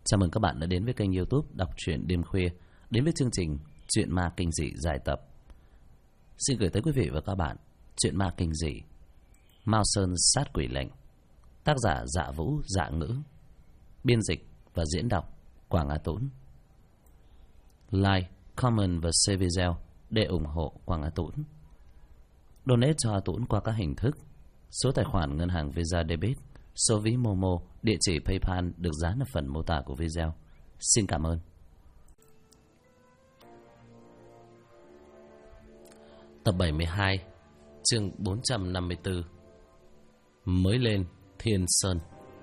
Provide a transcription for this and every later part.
Chào mừng các bạn đã đến với kênh YouTube Đọc truyện đêm khuya, đến với chương trình Truyện ma kinh dị dài tập. Xin gửi tới quý vị và các bạn truyện ma kinh dị Mao Sơn sát quỷ lệnh, tác giả Dạ Vũ Dạ Ngữ, biên dịch và diễn đọc Quảng Á Tũng. Like, comment và share video để ủng hộ Quảng Á Tũng. Donate cho A Tũng qua các hình thức: số tài khoản ngân hàng Visa Debit, số ví Momo, địa chỉ PayPal được dán ở phần mô tả của video. Xin cảm ơn. Tập 72, chương 454. Mới lên Thiên Sơn.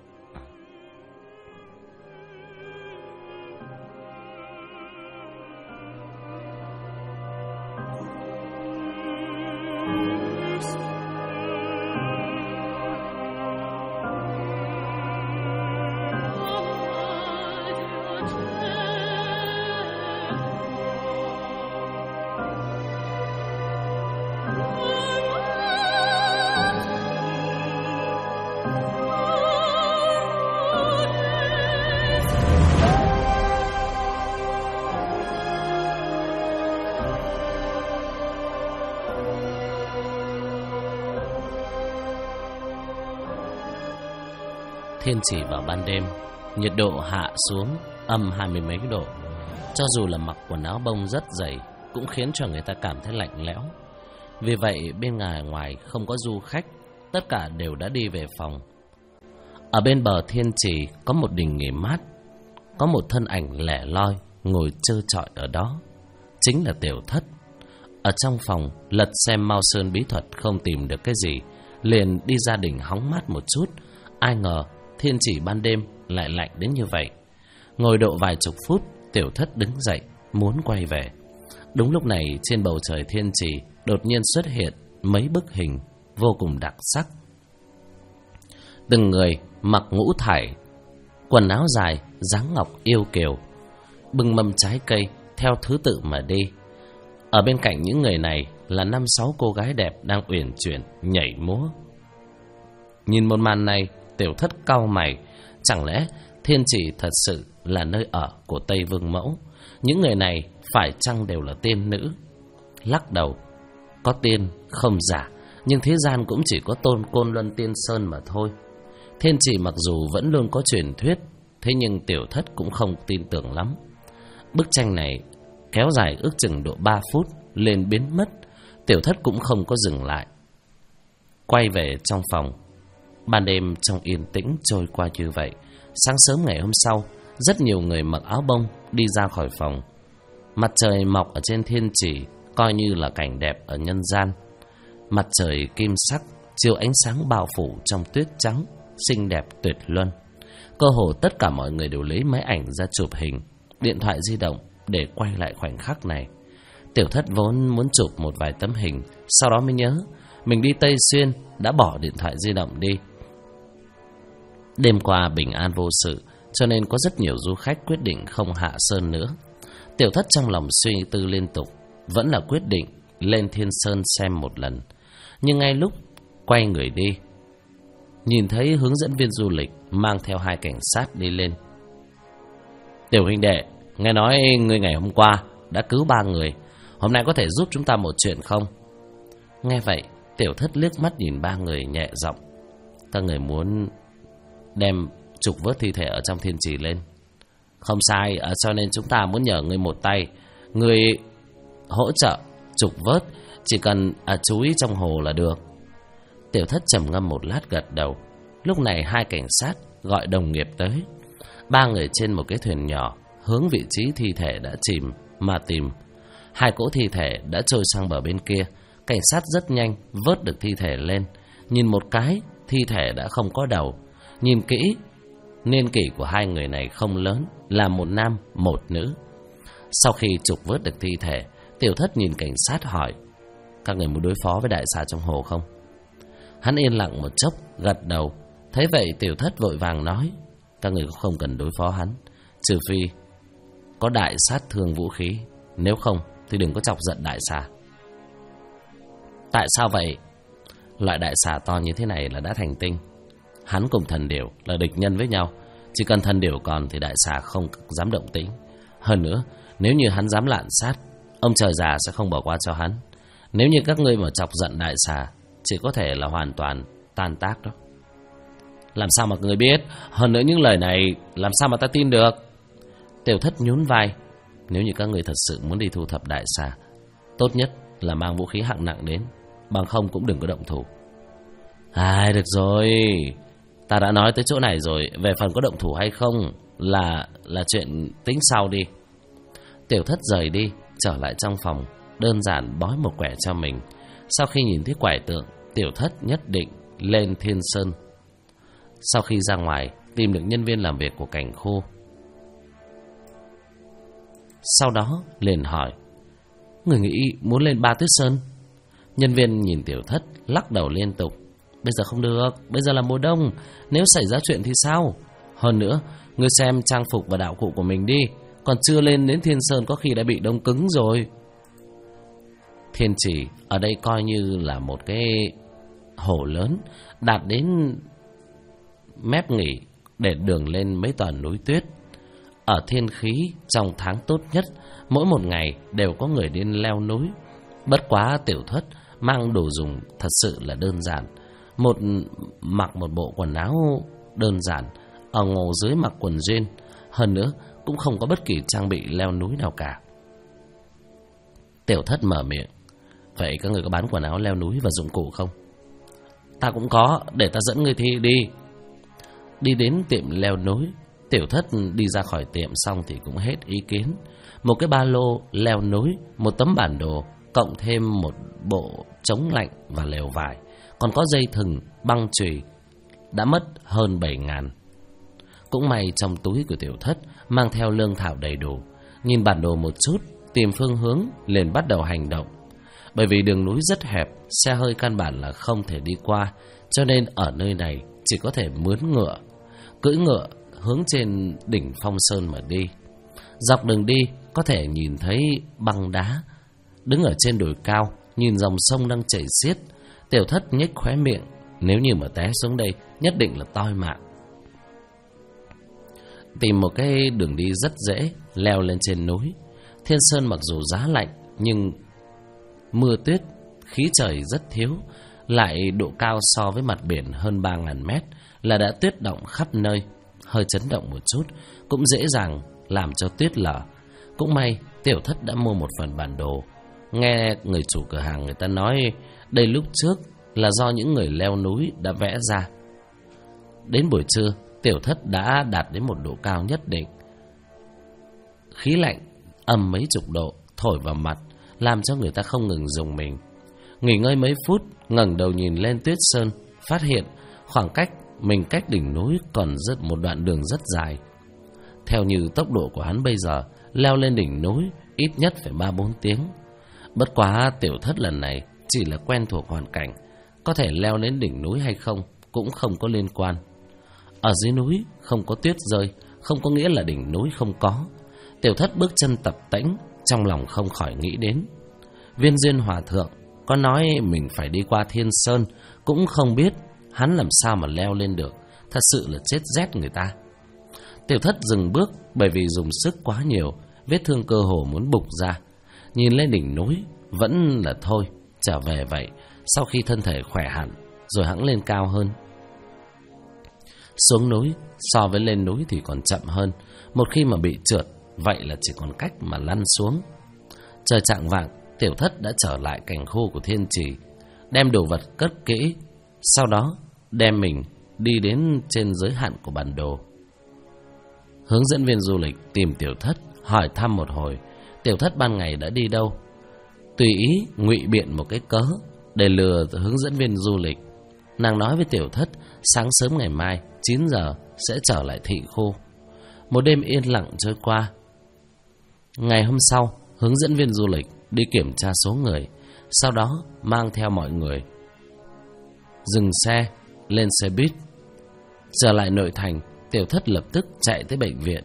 Thiên chỉ vào ban đêm, nhiệt độ hạ xuống âm 20 mấy độ. Cho dù là mặc quần áo bông rất dày cũng khiến cho người ta cảm thấy lạnh lẽo. Vì vậy bên ngoài không có du khách, tất cả đều đã đi về phòng. Ở bên bờ thiên chỉ có một đình nghỉ mát, có một thân ảnh lẻ loi ngồi trơ trọi ở đó, chính là Tiểu Thất. Ở trong phòng lật xem Mao Sơn bí thuật không tìm được cái gì, liền đi ra đình hóng mát một chút. Ai ngờ thiên chỉ ban đêm lại lạnh đến như vậy. Ngồi độ vài chục phút, Tiểu Thất đứng dậy muốn quay về. Đúng lúc này trên bầu trời thiên chỉ đột nhiên xuất hiện mấy bức hình vô cùng đặc sắc. Từng người mặc ngũ thải, quần áo dài, dáng ngọc yêu kiều, bưng mâm trái cây theo thứ tự mà đi. Ở bên cạnh những người này là 5-6 cô gái đẹp đang uyển chuyển nhảy múa. Nhìn một màn này, Tiểu Thất cau mày, chẳng lẽ thiên chỉ thật sự là nơi ở của Tây Vương Mẫu? Những người này phải chăng đều là tiên nữ? Lắc đầu, có tiên không giả, nhưng thế gian cũng chỉ có Tôn Côn Luân Tiên Sơn mà thôi. Thiên chỉ mặc dù vẫn luôn có truyền thuyết, thế nhưng Tiểu Thất cũng không tin tưởng lắm. Bức tranh này kéo dài ước chừng độ 3 phút liền biến mất. Tiểu Thất cũng không có dừng lại, quay về trong phòng. Ban đêm trong yên tĩnh trôi qua như vậy. Sáng sớm ngày hôm sau, rất nhiều người mặc áo bông đi ra khỏi phòng. Mặt trời mọc ở trên thiên chỉ coi như là cảnh đẹp ở nhân gian. Mặt trời kim sắc chiếu ánh sáng bao phủ trong tuyết trắng, xinh đẹp tuyệt luân. Cơ hồ tất cả mọi người đều lấy máy ảnh ra chụp hình, điện thoại di động để quay lại khoảnh khắc này. Tiểu Thất vốn muốn chụp một vài tấm hình, sau đó mới nhớ mình đi Tây Xuyên đã bỏ điện thoại di động đi. Đêm qua bình an vô sự, cho nên có rất nhiều du khách quyết định không hạ sơn nữa. Tiểu Thất trong lòng suy tư liên tục, vẫn là quyết định lên Thiên Sơn xem một lần. Nhưng ngay lúc quay người đi, nhìn thấy hướng dẫn viên du lịch mang theo 2 cảnh sát đi lên. Tiểu huynh đệ, nghe nói người ngày hôm qua đã cứu 3 người, hôm nay có thể giúp chúng ta một chuyện không? Nghe vậy, Tiểu Thất liếc mắt nhìn 3 người nhẹ giọng. Các người muốn đem trục vớt thi thể ở trong thiên trì lên? Không sai, cho nên chúng ta muốn nhờ người một tay. Người hỗ trợ trục vớt, chỉ cần chú ý trong hồ là được. Tiểu Thất trầm ngâm một lát gật đầu. Lúc này 2 cảnh sát gọi đồng nghiệp tới. 3 người trên một cái thuyền nhỏ hướng vị trí thi thể đã chìm mà tìm. 2 cỗ thi thể đã trôi sang bờ bên kia. Cảnh sát rất nhanh vớt được thi thể lên. Nhìn một cái, thi thể đã không có đầu. Nhìn kỹ, niên kỷ của 2 người này không lớn, là một nam, một nữ. Sau khi trục vớt được thi thể, Tiểu Thất nhìn cảnh sát hỏi: các người muốn đối phó với đại xà trong hồ không? Hắn yên lặng một chốc, gật đầu. Thấy vậy Tiểu Thất vội vàng nói: các người không cần đối phó hắn, trừ phi có đại sát thương vũ khí, nếu không thì đừng có chọc giận đại xà. Tại sao vậy? Loại đại xà to như thế này là đã thành tinh. Hắn cùng thần điểu là địch nhân với nhau, Chỉ cần thần điểu còn thì đại xà không dám động tĩnh. Hơn nữa, nếu như hắn dám lạm sát, ông trời già sẽ không bỏ qua cho hắn. Nếu như các ngươi mà chọc giận đại xà, chỉ có thể là hoàn toàn tan tác đó. Làm sao mà người biết? Hơn nữa những lời này làm sao mà ta tin được? Tiểu Thất nhún vai. Nếu như các người thật sự muốn đi thu thập đại xà, tốt nhất là mang vũ khí hạng nặng đến, bằng không cũng đừng có động thủ. Được rồi, ta đã nói tới chỗ này rồi. Về phần có động thủ hay không là chuyện tính sau đi. Tiểu Thất rời đi, trở lại trong phòng, đơn giản bói một quẻ cho mình. Sau khi nhìn thấy quẻ tượng, Tiểu Thất nhất định lên Thiên Sơn. Sau khi ra ngoài, tìm được nhân viên làm việc của cảnh khu, sau đó liền hỏi: người nghĩ muốn lên Ba Tuyết Sơn? Nhân viên nhìn Tiểu Thất lắc đầu liên tục. Bây giờ không được, bây giờ là mùa đông, nếu xảy ra chuyện thì sao? Hơn nữa, ngươi xem trang phục và đạo cụ của mình đi, còn chưa lên đến Thiên Sơn có khi đã bị đông cứng rồi. Thiên Trì ở đây coi như là một cái hồ lớn, đạt đến mép nghỉ để đường lên mấy tòa núi tuyết. Ở Thiên Khí, trong tháng tốt nhất, mỗi một ngày đều có người đến leo núi. Bất quá Tiểu Thất mang đồ dùng thật sự là đơn giản. Mặc một bộ quần áo đơn giản, ở ngồi dưới mặc quần jean. Hơn nữa cũng không có bất kỳ trang bị leo núi nào cả. Tiểu Thất mở miệng: vậy các người có bán quần áo leo núi và dụng cụ không? Ta cũng có, để ta dẫn người thi đi. Đi đến tiệm leo núi, Tiểu Thất đi ra khỏi tiệm xong thì cũng hết ý kiến. Một cái ba lô leo núi, một tấm bản đồ, cộng thêm một bộ chống lạnh và lều vải, còn có dây thừng, băng chùy, đã mất hơn 7.000. Cũng may trong túi của Tiểu Thất mang theo lương thảo đầy đủ. Nhìn bản đồ một chút, tìm phương hướng, liền bắt đầu hành động. Bởi vì đường núi rất hẹp, xe hơi căn bản là không thể đi qua, cho nên ở nơi này chỉ có thể mướn ngựa, cưỡi ngựa hướng trên đỉnh Phong Sơn mà đi. Dọc đường đi có thể nhìn thấy băng đá. Đứng ở trên đồi cao, nhìn dòng sông đang chảy xiết, Tiểu Thất nhếch khóe miệng. Nếu như mà té xuống đây, nhất định là toi mạng. Tìm một cái đường đi rất dễ, leo lên trên núi. Thiên Sơn mặc dù giá lạnh, nhưng mưa tuyết, khí trời rất thiếu. Lại độ cao so với mặt biển hơn 3.000 mét, là đã tuyết động khắp nơi. Hơi chấn động một chút cũng dễ dàng làm cho tuyết lở. Cũng may Tiểu Thất đã mua một phần bản đồ. Nghe người chủ cửa hàng người ta nói, đây lúc trước là do những người leo núi đã vẽ ra. Đến buổi trưa, Tiểu Thất đã đạt đến một độ cao nhất định. Khí lạnh âm mấy chục độ thổi vào mặt, làm cho người ta không ngừng rùng mình. Nghỉ ngơi mấy phút, ngẩng đầu nhìn lên Tuyết Sơn, phát hiện khoảng cách mình cách đỉnh núi còn một đoạn đường rất dài. Theo như tốc độ của hắn bây giờ, leo lên đỉnh núi ít nhất phải 3-4 tiếng. Bất quá Tiểu Thất lần này chỉ là quen thuộc hoàn cảnh, có thể leo đến đỉnh núi hay không cũng không có liên quan. Ở dưới núi không có tuyết rơi, không có nghĩa là đỉnh núi không có. Tiểu Thất bước chân tập tễnh, trong lòng không khỏi nghĩ đến Viên Duyên Hòa Thượng có nói mình phải đi qua Thiên Sơn, cũng không biết hắn làm sao mà leo lên được. Thật sự là chết rét người ta. Tiểu Thất dừng bước, bởi vì dùng sức quá nhiều, vết thương cơ hồ muốn bục ra. Nhìn lên đỉnh núi vẫn là thôi, trở về vậy. Sau khi thân thể khỏe hẳn rồi hẵng lên cao hơn. Xuống núi so với lên núi thì còn chậm hơn. Một khi mà bị trượt, vậy là chỉ còn cách mà lăn xuống. Trời chạng vạng, Tiểu Thất đã trở lại cảnh khu của Thiên Trì, đem đồ vật cất kỹ, sau đó đem mình đi đến trên giới hạn của bản đồ. Hướng dẫn viên du lịch tìm Tiểu Thất, hỏi thăm một hồi Tiểu Thất ban ngày đã đi đâu. Tùy ý ngụy biện một cái cớ để lừa hướng dẫn viên du lịch. Nàng nói với Tiểu Thất sáng sớm ngày mai 9 giờ sẽ trở lại thị khu. Một đêm yên lặng trôi qua. Ngày hôm sau, hướng dẫn viên du lịch đi kiểm tra số người, sau đó mang theo mọi người dừng xe, lên xe buýt. Trở lại nội thành, Tiểu Thất lập tức chạy tới bệnh viện.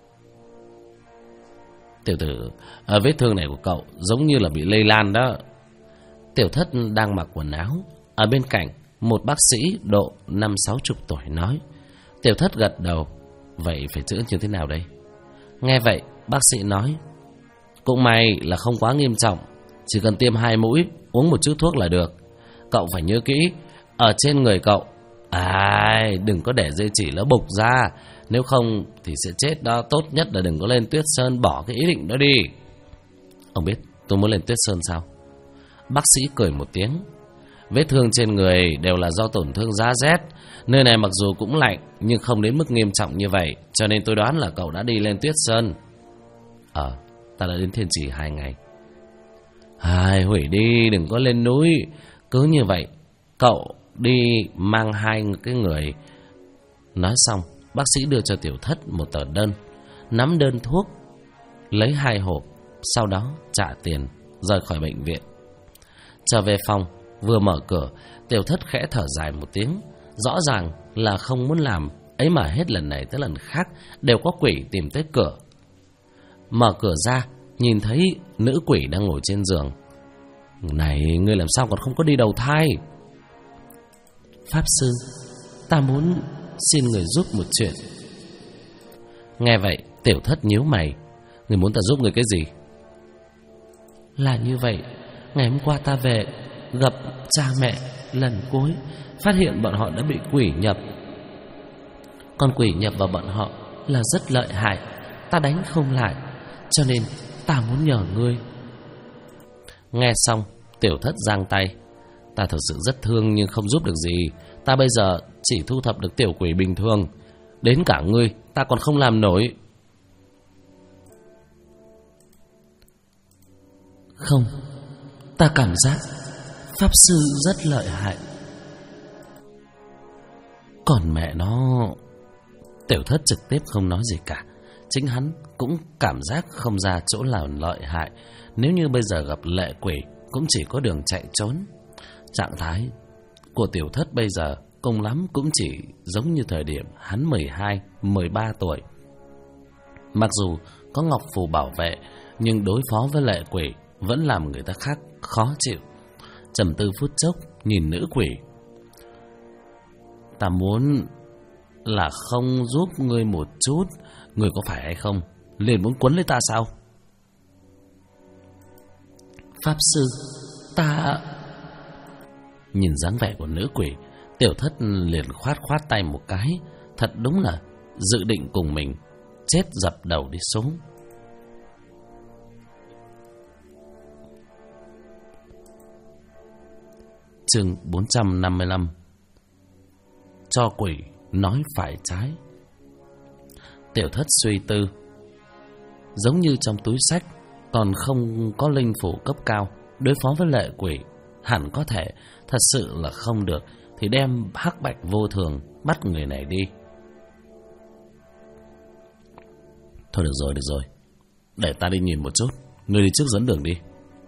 Tiểu tử, vết thương này của cậu giống như là bị lây lan đó. Tiểu Thất đang mặc quần áo, ở bên cạnh một bác sĩ độ 50-60 tuổi nói. Tiểu Thất gật đầu. Vậy phải chữa như thế nào đây? Nghe vậy, bác sĩ nói, cũng may là không quá nghiêm trọng, chỉ cần tiêm 2 mũi, uống một chút thuốc là được. Cậu phải nhớ kỹ, ở trên người cậu, đừng có để dây chỉ nó bục ra, nếu không thì sẽ chết đó. Tốt nhất là đừng có lên Tuyết Sơn, bỏ cái ý định đó đi. Ông biết tôi muốn lên Tuyết Sơn sao? Bác sĩ cười một tiếng. Vết thương trên người đều là do tổn thương giá rét. Nơi này mặc dù cũng lạnh, nhưng không đến mức nghiêm trọng như vậy, cho nên tôi đoán là cậu đã đi lên Tuyết Sơn. Ta đã đến Thiên Trì 2 ngày. Hủy đi, đừng có lên núi. Cứ như vậy, cậu đi mang 2 cái người. Nói xong, bác sĩ đưa cho Tiểu Thất một tờ đơn, nắm đơn thuốc, lấy 2 hộp, sau đó trả tiền, rời khỏi bệnh viện. Trở về phòng, vừa mở cửa, Tiểu Thất khẽ thở dài một tiếng. Rõ ràng là không muốn làm, ấy mà hết lần này tới lần khác đều có quỷ tìm tới cửa. Mở cửa ra, nhìn thấy nữ quỷ đang ngồi trên giường. Này, ngươi làm sao còn không có đi đầu thai? Pháp sư, ta muốn xin người giúp một chuyện. Nghe vậy, Tiểu Thất nhíu mày. Người muốn ta giúp người cái gì? Là như vậy, ngày hôm qua ta về gặp cha mẹ lần cuối, phát hiện bọn họ đã bị quỷ nhập. Con quỷ nhập vào bọn họ là rất lợi hại, ta đánh không lại, cho nên ta muốn nhờ ngươi. Nghe xong, Tiểu Thất giang tay. Ta thật sự rất thương nhưng không giúp được gì. Ta bây giờ chỉ thu thập được tiểu quỷ bình thường, đến cả ngươi ta còn không làm nổi. Không, ta cảm giác pháp sư rất lợi hại. Còn mẹ nó... Tiểu Thất trực tiếp không nói gì cả. Chính hắn cũng cảm giác không ra chỗ nào lợi hại. Nếu như bây giờ gặp lệ quỷ, cũng chỉ có đường chạy trốn. Trạng thái của Tiểu Thất bây giờ cùng lắm cũng chỉ giống như thời điểm hắn 12, 13 tuổi. Mặc dù có ngọc phù bảo vệ, nhưng đối phó với lệ quỷ vẫn làm người ta khác khó chịu. Trầm tư phút chốc, nhìn nữ quỷ. Ta muốn là không giúp ngươi một chút, ngươi có phải hay không? Liền muốn quấn lấy ta sao? Pháp sư, ta... Nhìn dáng vẻ của nữ quỷ, Tiểu Thất liền khoát tay một cái. Thật đúng là dự định cùng mình chết dập đầu đi xuống. Chương 455. Cho quỷ nói phải trái. Tiểu Thất suy tư. Giống như trong túi sách còn không có linh phủ cấp cao, đối phó với lệ quỷ hẳn có thể. Thật sự là không được thì đem hắc bạch vô thường bắt người này đi. Thôi được rồi, để ta đi nhìn một chút, ngươi đi trước dẫn đường đi.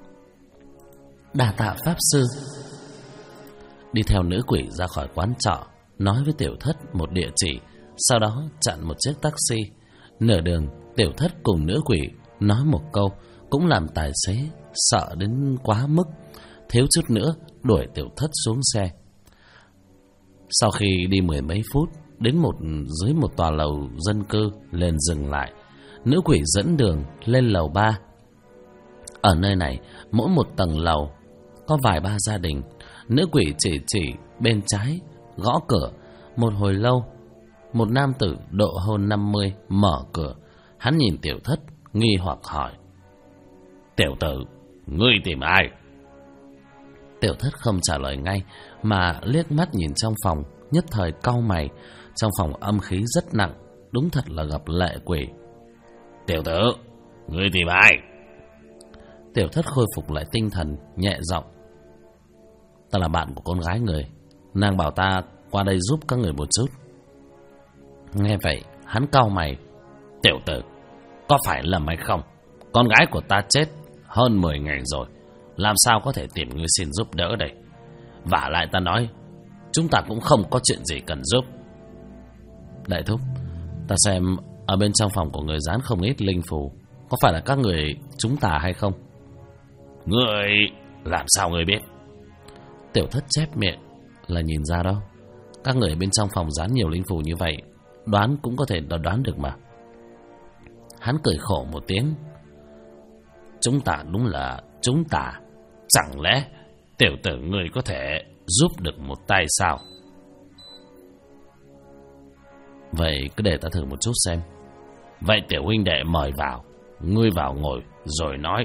Đà tạ pháp sư. Đi theo nữ quỷ ra khỏi quán trọ, nói với Tiểu Thất một địa chỉ, sau đó chặn một chiếc taxi. Nửa đường, Tiểu Thất cùng nữ quỷ nói một câu, cũng làm tài xế sợ đến quá mức, thiếu chút nữa đuổi Tiểu Thất xuống xe. Sau khi đi 10 mấy phút, đến dưới một tòa lầu dân cư, lên dừng lại. Nữ quỷ dẫn đường lên lầu 3. Ở nơi này, mỗi một tầng lầu có vài ba gia đình. Nữ quỷ chỉ bên trái, gõ cửa. Một hồi lâu, một nam tử độ hơn 50 mở cửa. Hắn nhìn Tiểu Thất, nghi hoặc hỏi: Tiểu tử, ngươi tìm ai? Tiểu Thất không trả lời ngay, mà liếc mắt nhìn trong phòng, nhất thời cau mày. Trong phòng âm khí rất nặng, đúng thật là gặp lệ quỷ. Tiểu tử, ngươi tìm ai? Tiểu Thất khôi phục lại tinh thần, nhẹ giọng: Ta là bạn của con gái người, nàng bảo ta qua đây giúp các người một chút. Nghe vậy, hắn cau mày: Tiểu tử, có phải lầm hay không? Con gái của ta chết hơn 10 ngày rồi, làm sao có thể tìm ngươi xin giúp đỡ đây? Vả lại ta nói, chúng ta cũng không có chuyện gì cần giúp. Đại thúc, ta xem ở bên trong phòng của người dán không ít linh phù, có phải là các người chúng ta hay không? Ngươi làm sao ngươi biết? Tiểu Thất chép miệng: Là nhìn ra đâu. Các người bên trong phòng dán nhiều linh phù như vậy, đoán cũng có thể đoán được mà. Hắn cười khổ một tiếng. Chúng ta đúng là chúng ta. Chẳng lẽ tiểu tử ngươi có thể giúp được một tay sao? Vậy cứ để ta thử một chút xem. Vậy tiểu huynh đệ mời vào. Ngươi vào ngồi rồi nói.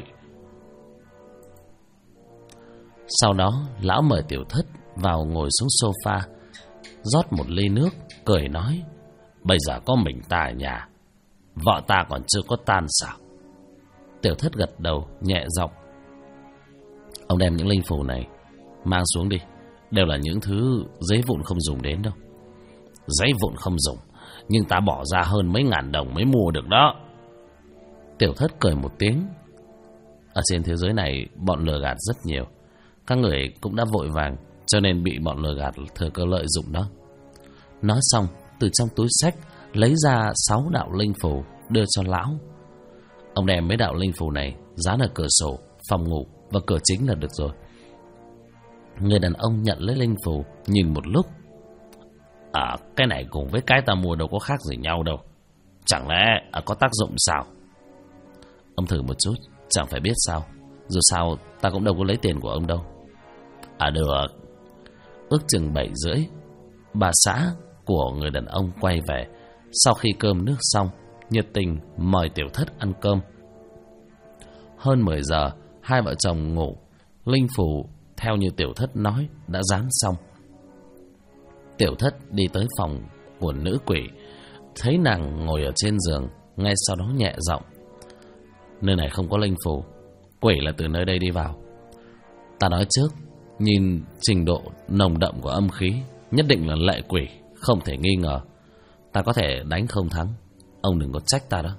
Sau đó lão mời Tiểu Thất vào ngồi xuống sofa, rót một ly nước, cười nói: Bây giờ có mình ta ở nhà, vợ ta còn chưa có tan sao? Tiểu Thất gật đầu nhẹ giọng: Ông đem những linh phù này mang xuống đi. Đều là những thứ giấy vụn không dùng đến đâu. Giấy vụn không dùng, nhưng ta bỏ ra hơn mấy ngàn đồng mới mua được đó. Tiểu Thất cười một tiếng. Ở trên thế giới này bọn lừa gạt rất nhiều. Các người cũng đã vội vàng, cho nên bị bọn lừa gạt thừa cơ lợi dụng đó. Nói xong, từ trong túi xách lấy ra 6 đạo linh phù đưa cho lão. Ông đem mấy đạo linh phù này dán ở cửa sổ, phòng ngủ và cửa chính là được rồi. Người đàn ông nhận lấy linh phù, nhìn một lúc. Cái này cùng với cái ta mua đâu có khác gì nhau đâu. Chẳng lẽ có tác dụng sao? Ông thử một chút, chẳng phải biết sao. Dù sao ta cũng đâu có lấy tiền của ông đâu. Được. Ước chừng 7 rưỡi, bà xã của người đàn ông quay về. Sau khi cơm nước xong, nhiệt tình mời Tiểu Thất ăn cơm. Hơn 10 giờ, hai vợ chồng ngủ. Linh phù theo như Tiểu Thất nói đã dán xong. Tiểu Thất đi tới phòng của nữ quỷ, thấy nàng ngồi ở trên giường, ngay sau đó nhẹ giọng: Nơi này không có linh phù, quỷ là từ nơi đây đi vào. Ta nói trước, nhìn trình độ nồng đậm của âm khí, nhất định là lệ quỷ, không thể nghi ngờ. Ta có thể đánh không thắng, ông đừng có trách ta đó.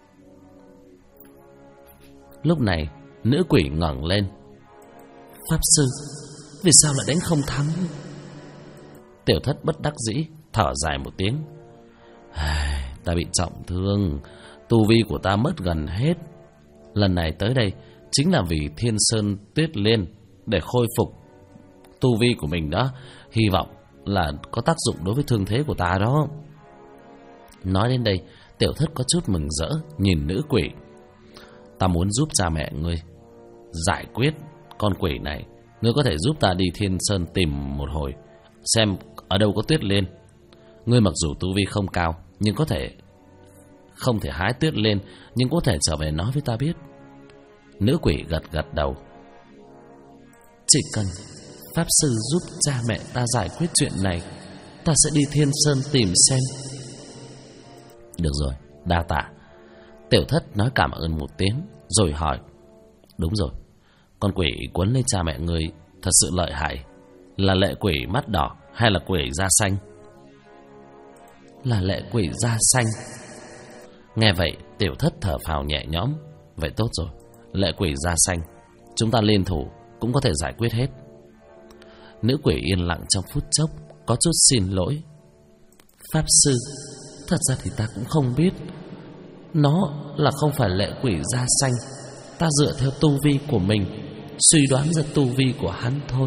Lúc này, nữ quỷ ngẩng lên: Pháp sư, vì sao lại đánh không thắng? Tiểu Thất bất đắc dĩ thở dài một tiếng: Ta bị trọng thương, tu vi của ta mất gần hết. Lần này tới đây chính là vì Thiên Sơn Tuyết Liên, để khôi phục tu vi của mình đó. Hy vọng là có tác dụng đối với thương thế của ta đó. Nói đến đây, Tiểu Thất có chút mừng rỡ nhìn nữ quỷ: Ta muốn giúp cha mẹ ngươi giải quyết con quỷ này. Ngươi có thể giúp ta đi Thiên Sơn tìm một hồi, xem ở đâu có Tuyết Liên. Ngươi mặc dù tu vi không cao, nhưng không thể hái Tuyết Liên, nhưng có thể trở về nói với ta biết. Nữ quỷ gật đầu: Chỉ cần Pháp sư giúp cha mẹ ta giải quyết chuyện này, ta sẽ đi Thiên Sơn tìm xem. Được rồi, đa tạ. Tiểu Thất nói cảm ơn một tiếng, rồi hỏi: Đúng rồi, con quỷ quấn lấy cha mẹ người thật sự lợi hại. Là lệ quỷ mắt đỏ hay là quỷ da xanh? Là lệ quỷ da xanh. Nghe vậy, Tiểu Thất thở phào nhẹ nhõm. Vậy tốt rồi, lệ quỷ da xanh, chúng ta liên thủ cũng có thể giải quyết hết. Nữ quỷ yên lặng trong phút chốc, có chút xin lỗi: Pháp sư, thật ra thì ta cũng không biết. Nó là không phải lệ quỷ da xanh. Ta dựa theo tu vi của mình suy đoán ra tu vi của hắn thôi.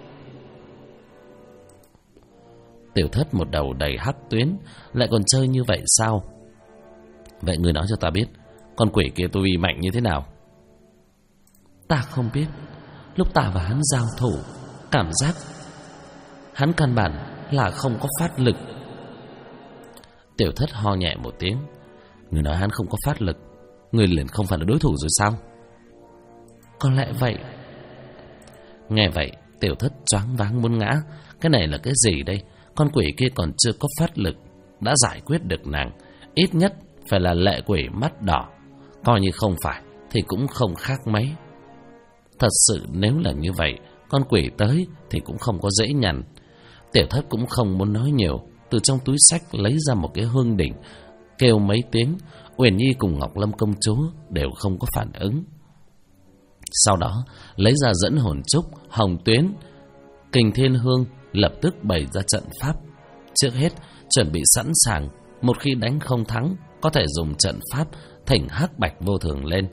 Tiểu Thất một đầu đầy hắc tuyến, lại còn chơi như vậy sao? Vậy người nói cho ta biết, con quỷ kia tu vi mạnh như thế nào? Ta không biết. Lúc ta và hắn giao thủ, cảm giác hắn căn bản là không có phát lực. Tiểu Thất ho nhẹ một tiếng: Người nói hắn không có phát lực, người liền không phải là đối thủ rồi sao? Có lẽ vậy. Nghe vậy, Tiểu Thất choáng váng muốn ngã. Cái này là cái gì đây? Con quỷ kia còn chưa có phát lực đã giải quyết được nàng. Ít nhất phải là lệ quỷ mắt đỏ. Coi như không phải thì cũng không khác mấy. Thật sự nếu là như vậy, con quỷ tới thì cũng không có dễ nhằn. Tiểu Thất cũng không muốn nói nhiều, từ trong túi xách lấy ra một cái hương đỉnh, kêu mấy tiếng. Uyển Nhi cùng Ngọc Lâm công chúa đều không có phản ứng. Sau đó lấy ra dẫn hồn trúc, hồng tuyến, kình thiên hương, lập tức bày ra trận pháp. Trước hết chuẩn bị sẵn sàng, một khi đánh không thắng có thể dùng trận pháp thỉnh hắc bạch vô thường lên.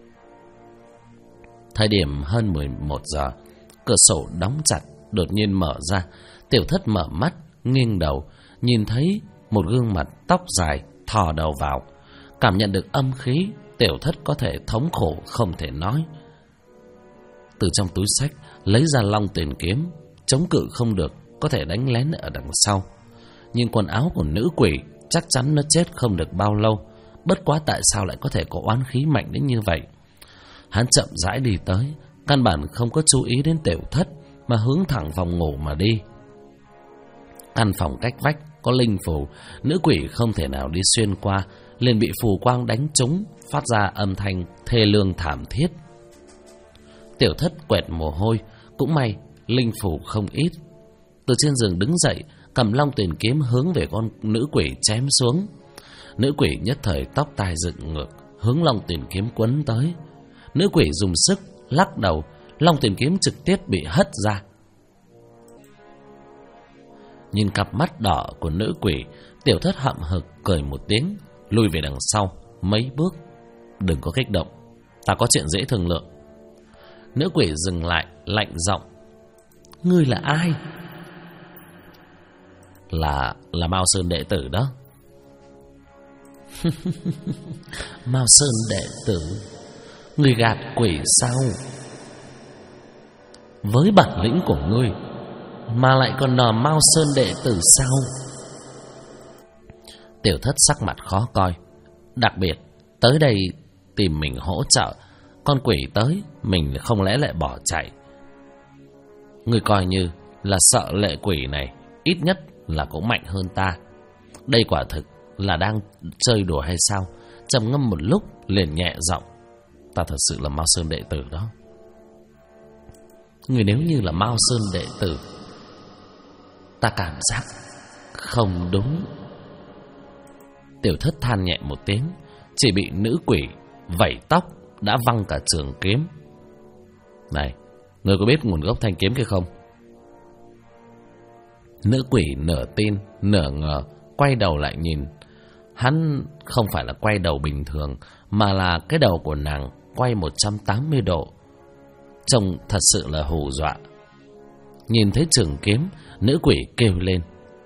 Thời điểm hơn 11 giờ, cửa sổ đóng chặt đột nhiên mở ra. Tiểu Thất mở mắt, nghiêng đầu, nhìn thấy một gương mặt tóc dài thò đầu vào. Cảm nhận được âm khí, Tiểu Thất có thể thống khổ không thể nói. Từ trong túi xách lấy ra long tiền kiếm, chống cự không được, có thể đánh lén ở đằng sau. Nhưng quần áo của nữ quỷ chắc chắn nó chết không được bao lâu. Bất quá tại sao lại có thể có oán khí mạnh đến như vậy? Hắn chậm rãi đi tới, căn bản không có chú ý đến Tiểu Thất, mà hướng thẳng phòng ngủ mà đi. Căn phòng cách vách có linh phù, nữ quỷ không thể nào đi xuyên qua, liền bị phù quang đánh trúng, phát ra âm thanh thê lương thảm thiết. Tiểu Thất quẹt mồ hôi, cũng may linh phù không ít. Từ trên giường đứng dậy, cầm long tiền kiếm hướng về con nữ quỷ chém xuống. Nữ quỷ nhất thời tóc tai dựng ngược, hướng long tiền kiếm quấn tới. Nữ quỷ dùng sức lắc đầu, long tiền kiếm trực tiếp bị hất ra. Nhìn cặp mắt đỏ của nữ quỷ, Tiểu Thất hậm hực cười một tiếng, lùi về đằng sau mấy bước. Đừng có kích động, ta có chuyện dễ thương lượng. Nữ quỷ dừng lại, lạnh giọng: ngươi là ai? Là Mao Sơn đệ tử đó. Mao Sơn đệ tử? Ngươi gạt quỷ sao? Với bản lĩnh của ngươi mà lại còn là Mao Sơn đệ tử sao? Tiểu Thất sắc mặt khó coi. Đặc biệt tới đây tìm mình hỗ trợ, con quỷ tới mình không lẽ lại bỏ chạy? Ngươi coi như là sợ lệ quỷ này, ít nhất là cũng mạnh hơn ta. Đây quả thực là đang chơi đùa hay sao? Trầm ngâm một lúc liền nhẹ giọng: ta thật sự là Mao Sơn đệ tử đó. Người nếu như là Mao Sơn đệ tử, ta cảm giác không đúng. Tiểu Thất than nhẹ một tiếng, chỉ bị nữ quỷ vẩy tóc đã văng cả trường kiếm. Này, ngươi có biết nguồn gốc thanh kiếm kia không? Nữ quỷ nửa tin nửa ngờ, quay đầu lại nhìn. Hắn không phải là quay đầu bình thường, mà là cái đầu của nàng quay 180 độ. Trông thật sự là hù dọa. Nhìn thấy trường kiếm, nữ quỷ kêu lên: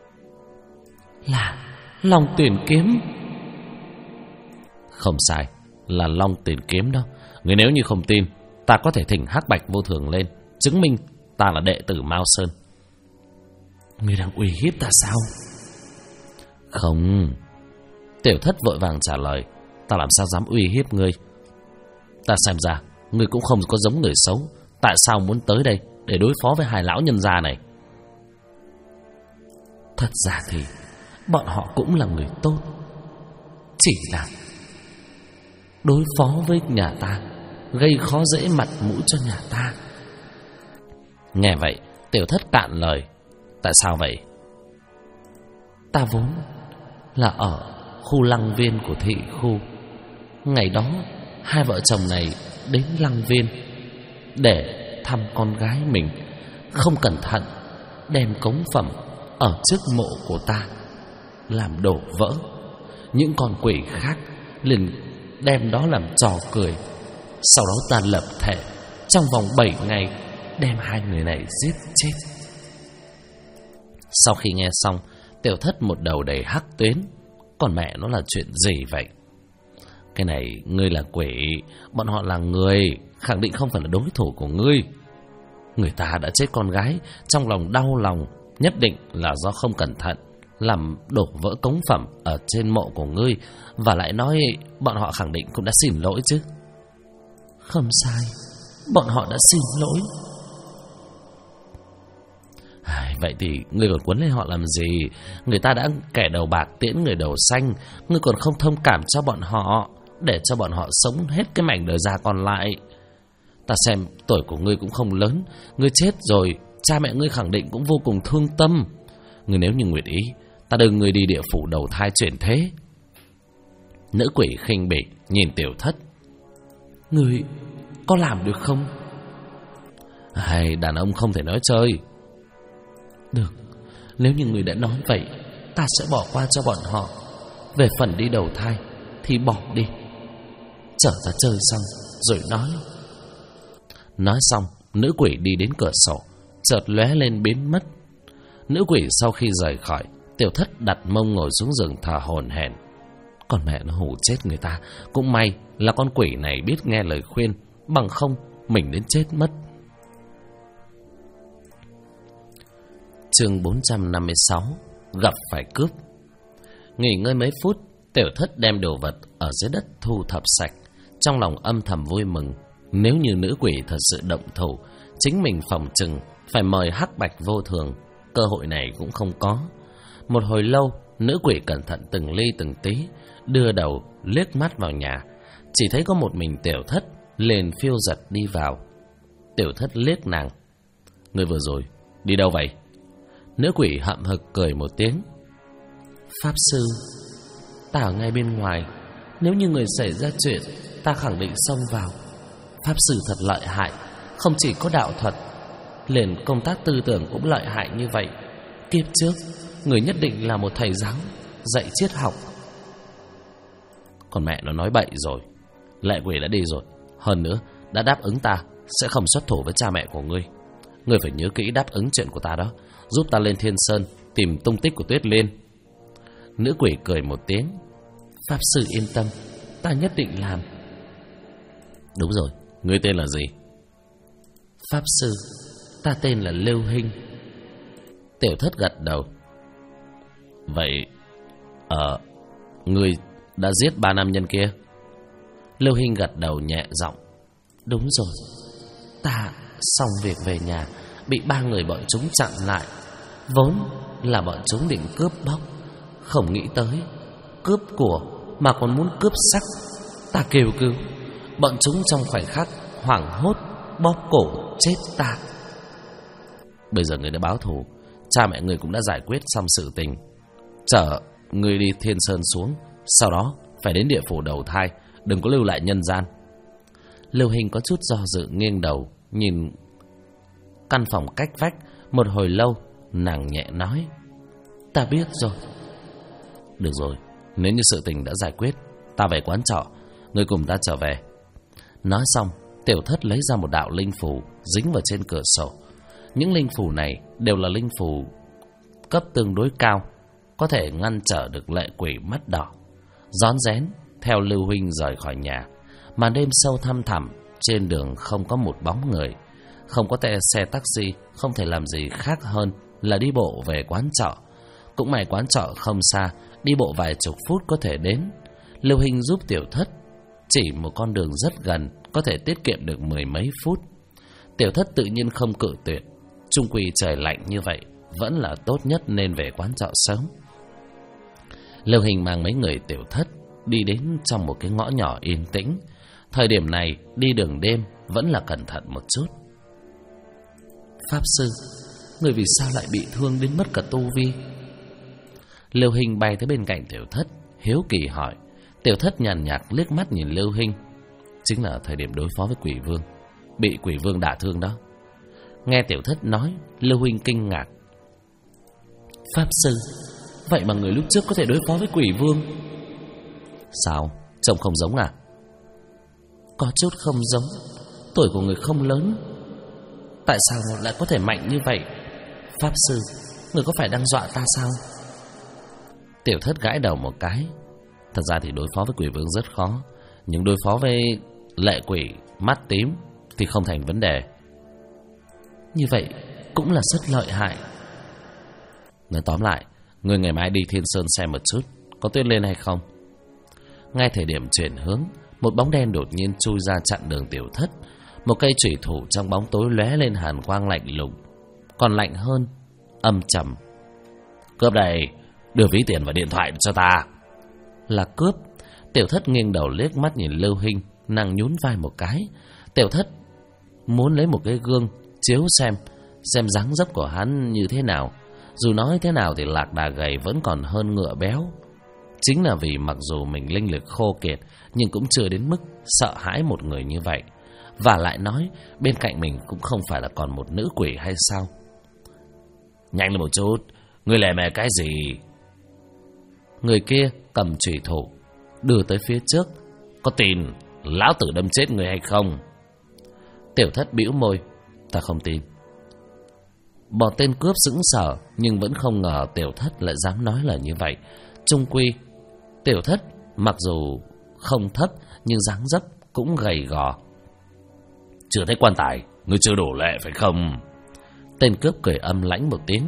là long tuyển kiếm. Không sai, là long tuyển kiếm đó. Người nếu như không tin, ta có thể thỉnh Hắc Bạch Vô Thường lên, chứng minh ta là đệ tử Mao Sơn. Ngươi đang uy hiếp ta sao? Không. Tiểu Thất vội vàng trả lời: ta làm sao dám uy hiếp ngươi? Ta xem ra ngươi cũng không có giống người xấu. Tại sao muốn tới đây để đối phó với hai lão nhân gia này? Thật ra thì bọn họ cũng là người tốt, chỉ là đối phó với nhà ta, gây khó dễ mặt mũi cho nhà ta. Nghe vậy, Tiểu Thất cạn lời: tại sao vậy? Ta vốn là ở khu Lăng Viên của thị khu. Ngày đó hai vợ chồng này đến Lăng Viên để thăm con gái mình, không cẩn thận đem cống phẩm ở trước mộ của ta làm đổ vỡ. Những con quỷ khác liền đem đó làm trò cười. Sau đó ta lập thể trong vòng 7 ngày đem hai người này giết chết. Sau khi nghe xong, Tiểu Thất một đầu đầy hắc tuyến. Còn mẹ nó là chuyện gì vậy? Cái này ngươi là quỷ, bọn họ là người, khẳng định không phải là đối thủ của ngươi. Người ta đã chết con gái, trong lòng đau lòng, nhất định là do không cẩn thận làm đổ vỡ cống phẩm ở trên mộ của ngươi. Và lại nói bọn họ khẳng định cũng đã xin lỗi chứ. Không sai, bọn họ đã xin lỗi. Vậy thì ngươi còn quấn lên họ làm gì? Người ta đã kẻ đầu bạc tiễn người đầu xanh, ngươi còn không thông cảm cho bọn họ, để cho bọn họ sống hết cái mảnh đời già còn lại. Ta xem tuổi của ngươi cũng không lớn, ngươi chết rồi, cha mẹ ngươi khẳng định cũng vô cùng thương tâm. Ngươi nếu như nguyện ý, ta đưa ngươi đi địa phủ đầu thai chuyển thế. Nữ quỷ khinh bỉ nhìn Tiểu Thất: ngươi có làm được không? Hay đàn ông không thể nói chơi. Được, nếu như người đã nói vậy, ta sẽ bỏ qua cho bọn họ. Về phần đi đầu thai thì bỏ đi, trở ra chơi xong rồi nói. Nói xong, nữ quỷ đi đến cửa sổ, chợt lóe lên biến mất. Nữ quỷ sau khi rời khỏi, Tiểu Thất đặt mông ngồi xuống giường thở hổn hển. Con mẹ nó hù chết người ta. Cũng may là con quỷ này biết nghe lời khuyên, bằng không mình đến chết mất. Chương 456. Gặp phải cướp. Nghỉ ngơi mấy phút, Tiểu Thất đem đồ vật ở dưới đất thu thập sạch, trong lòng âm thầm vui mừng. Nếu như nữ quỷ thật sự động thủ, chính mình phòng chừng phải mời Hắc Bạch Vô Thường. Cơ hội này cũng không có. Một hồi lâu, nữ quỷ cẩn thận từng ly từng tí, đưa đầu liếc mắt vào nhà. Chỉ thấy có một mình Tiểu Thất liền phiêu giật đi vào. Tiểu Thất liếc nàng. Người vừa rồi đi đâu vậy? Nữ quỷ hậm hực cười một tiếng. Pháp sư, ta ở ngay bên ngoài. Nếu như người xảy ra chuyện, ta khẳng định xông vào. Pháp sư thật lợi hại, không chỉ có đạo thuật, liền công tác tư tưởng cũng lợi hại như vậy. Kiếp trước, người nhất định là một thầy giáo dạy triết học. Còn mẹ nó nói bậy rồi. Lệ quỷ đã đi rồi. Hơn nữa, đã đáp ứng ta sẽ không xuất thủ với cha mẹ của ngươi. Ngươi phải nhớ kỹ đáp ứng chuyện của ta đó. Giúp ta lên Thiên Sơn tìm tung tích của Tuyết Liên. Nữ quỷ cười một tiếng. Pháp sư yên tâm, ta nhất định làm. Đúng rồi, ngươi tên là gì? Pháp sư, ta tên là Lưu Hinh. Tiểu Thất gật đầu. Vậy ngươi đã giết 3 nam nhân kia? Lưu Hinh gật đầu nhẹ giọng. Đúng rồi, ta xong việc về nhà bị 3 người bọn chúng chặn lại. Vốn là bọn chúng định cướp bóc, không nghĩ tới cướp của mà còn muốn cướp sắc. Ta kêu cứu, bọn chúng trong khoảnh khắc hoảng hốt bóp cổ chết ta. Bây giờ người đã báo thù, cha mẹ người cũng đã giải quyết xong sự tình. Chở người đi Thiên Sơn xuống, sau đó phải đến địa phủ đầu thai, đừng có lưu lại nhân gian. Lưu Hình có chút do dự, nghiêng đầu nhìn căn phòng cách vách. Một hồi lâu, nàng nhẹ nói, ta biết rồi. Được rồi, nếu như sự tình đã giải quyết, ta về quán trọ, ngươi cùng ta trở về. Nói xong, Tiểu Thất lấy ra một đạo linh phù dính vào trên cửa sổ. Những linh phù này đều là linh phù cấp tương đối cao, có thể ngăn trở được lệ quỷ mắt đỏ. Rón rén theo Lưu Huynh rời khỏi nhà. Màn đêm sâu thăm thẳm, trên đường không có một bóng người, không có xe taxi, không thể làm gì khác hơn là đi bộ về quán trọ. Cũng may quán trọ không xa, đi bộ vài chục phút có thể đến. Lưu Hình giúp Tiểu Thất chỉ một con đường rất gần, có thể tiết kiệm được 10 mấy phút. Tiểu Thất tự nhiên không cự tuyệt. Chung quy trời lạnh như vậy, vẫn là tốt nhất nên về quán trọ sớm. Lưu Hình mang mấy người Tiểu Thất đi đến trong một cái ngõ nhỏ yên tĩnh. Thời điểm này đi đường đêm vẫn là cẩn thận một chút. Pháp sư, người vì sao lại bị thương đến mất cả tu vi? Lưu Hình bay tới bên cạnh Tiểu Thất, hiếu kỳ hỏi. Tiểu Thất nhàn nhạt liếc mắt nhìn Lưu Hình. Chính là thời điểm đối phó với quỷ vương, bị quỷ vương đả thương đó. Nghe Tiểu Thất nói, Lưu Hình kinh ngạc. Pháp sư, vậy mà người lúc trước có thể đối phó với quỷ vương? Sao, trông không giống à? Có chút không giống. Tuổi của người không lớn, tại sao lại có thể mạnh như vậy? Pháp sư, người có phải đang dọa ta sao? Tiểu Thất gãi đầu một cái. Thật ra thì đối phó với quỷ vương rất khó, nhưng đối phó với lệ quỷ mắt tím thì không thành vấn đề. Như vậy cũng là rất lợi hại. Nói tóm lại, người ngày mai đi Thiên Sơn xem một chút có Tuyết Liên hay không. Ngay thời điểm chuyển hướng, một bóng đen đột nhiên chui ra chặn đường Tiểu Thất. Một cây chủy thủ trong bóng tối lóe lên hàn quang lạnh lùng, còn lạnh hơn, âm trầm. Cướp đây, đưa ví tiền và điện thoại cho ta. Là cướp. Tiểu Thất nghiêng đầu liếc mắt nhìn Lưu Hình, nàng nhún vai một cái. Tiểu Thất muốn lấy một cái gương chiếu xem dáng dấp của hắn như thế nào. Dù nói thế nào thì lạc đà gầy vẫn còn hơn ngựa béo. Chính là vì mặc dù mình linh lực khô kiệt, nhưng cũng chưa đến mức sợ hãi một người như vậy. Và lại nói, bên cạnh mình cũng không phải là còn một nữ quỷ hay sao? Nhanh lên một chút, ngươi lè mè cái gì? Người kia cầm chủy thủ đưa tới phía trước. Có tin lão tử đâm chết người hay không? Tiểu Thất bĩu môi, ta không tin. Bọn tên cướp sững sờ, nhưng vẫn không ngờ Tiểu Thất lại dám nói lời như vậy. Chung quy Tiểu Thất mặc dù không thấp, nhưng dáng dấp cũng gầy gò. Chưa thấy quan tài, ngươi chưa đủ lệ phải không? Tên cướp cười âm lãnh một tiếng.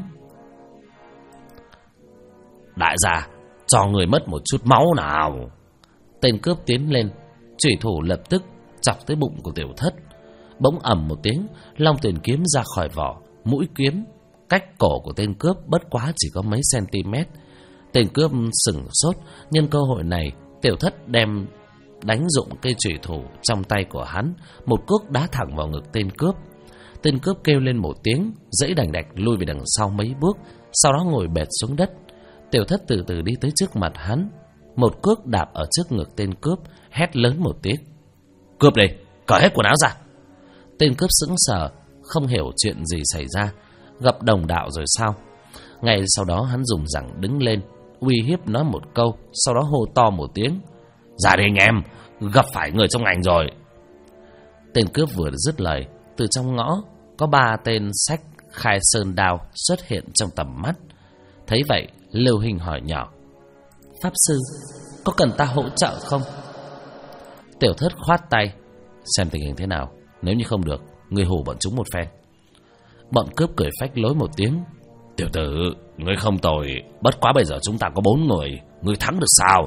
Đại gia, cho người mất một chút máu nào. Tên cướp tiến lên, chủy thủ lập tức chọc tới bụng của Tiểu Thất. Bỗng ầm một tiếng, long tuyển kiếm ra khỏi vỏ. Mũi kiếm cách cổ của tên cướp bất quá chỉ có mấy cm. Tên cướp sửng sốt. Nhân cơ hội này, Tiểu Thất đem đánh dụng cây chủy thủ trong tay của hắn, một cước đá thẳng vào ngực tên cướp. Tên cướp kêu lên một tiếng, giãy đành đạch lui về đằng sau mấy bước, sau đó ngồi bệt xuống đất. Tiểu Thất từ từ đi tới trước mặt hắn, một cước đạp ở trước ngực tên cướp, hét lớn một tiếng: Cướp đi, cởi hết quần áo ra. Tên cướp sững sờ, không hiểu chuyện gì xảy ra, gặp đồng đạo rồi sao? Ngay sau đó hắn dùng giằng đứng lên, uy hiếp nói một câu, sau đó hô to một tiếng: Ra đi anh em, gặp phải người trong ngành rồi. Tên cướp vừa dứt lời, từ trong ngõ có 3 tên xách khai sơn đao xuất hiện trong tầm mắt. Thấy vậy, Lưu Hình hỏi nhỏ: Pháp sư, có cần ta hỗ trợ không? Tiểu Thất khoát tay: Xem tình hình thế nào, nếu như không được, ngươi hù bọn chúng một phen. Bọn cướp cười phách lối một tiếng: Tiểu tử, ngươi không tồi, bất quá bây giờ chúng ta có 4 người, ngươi thắng được sao?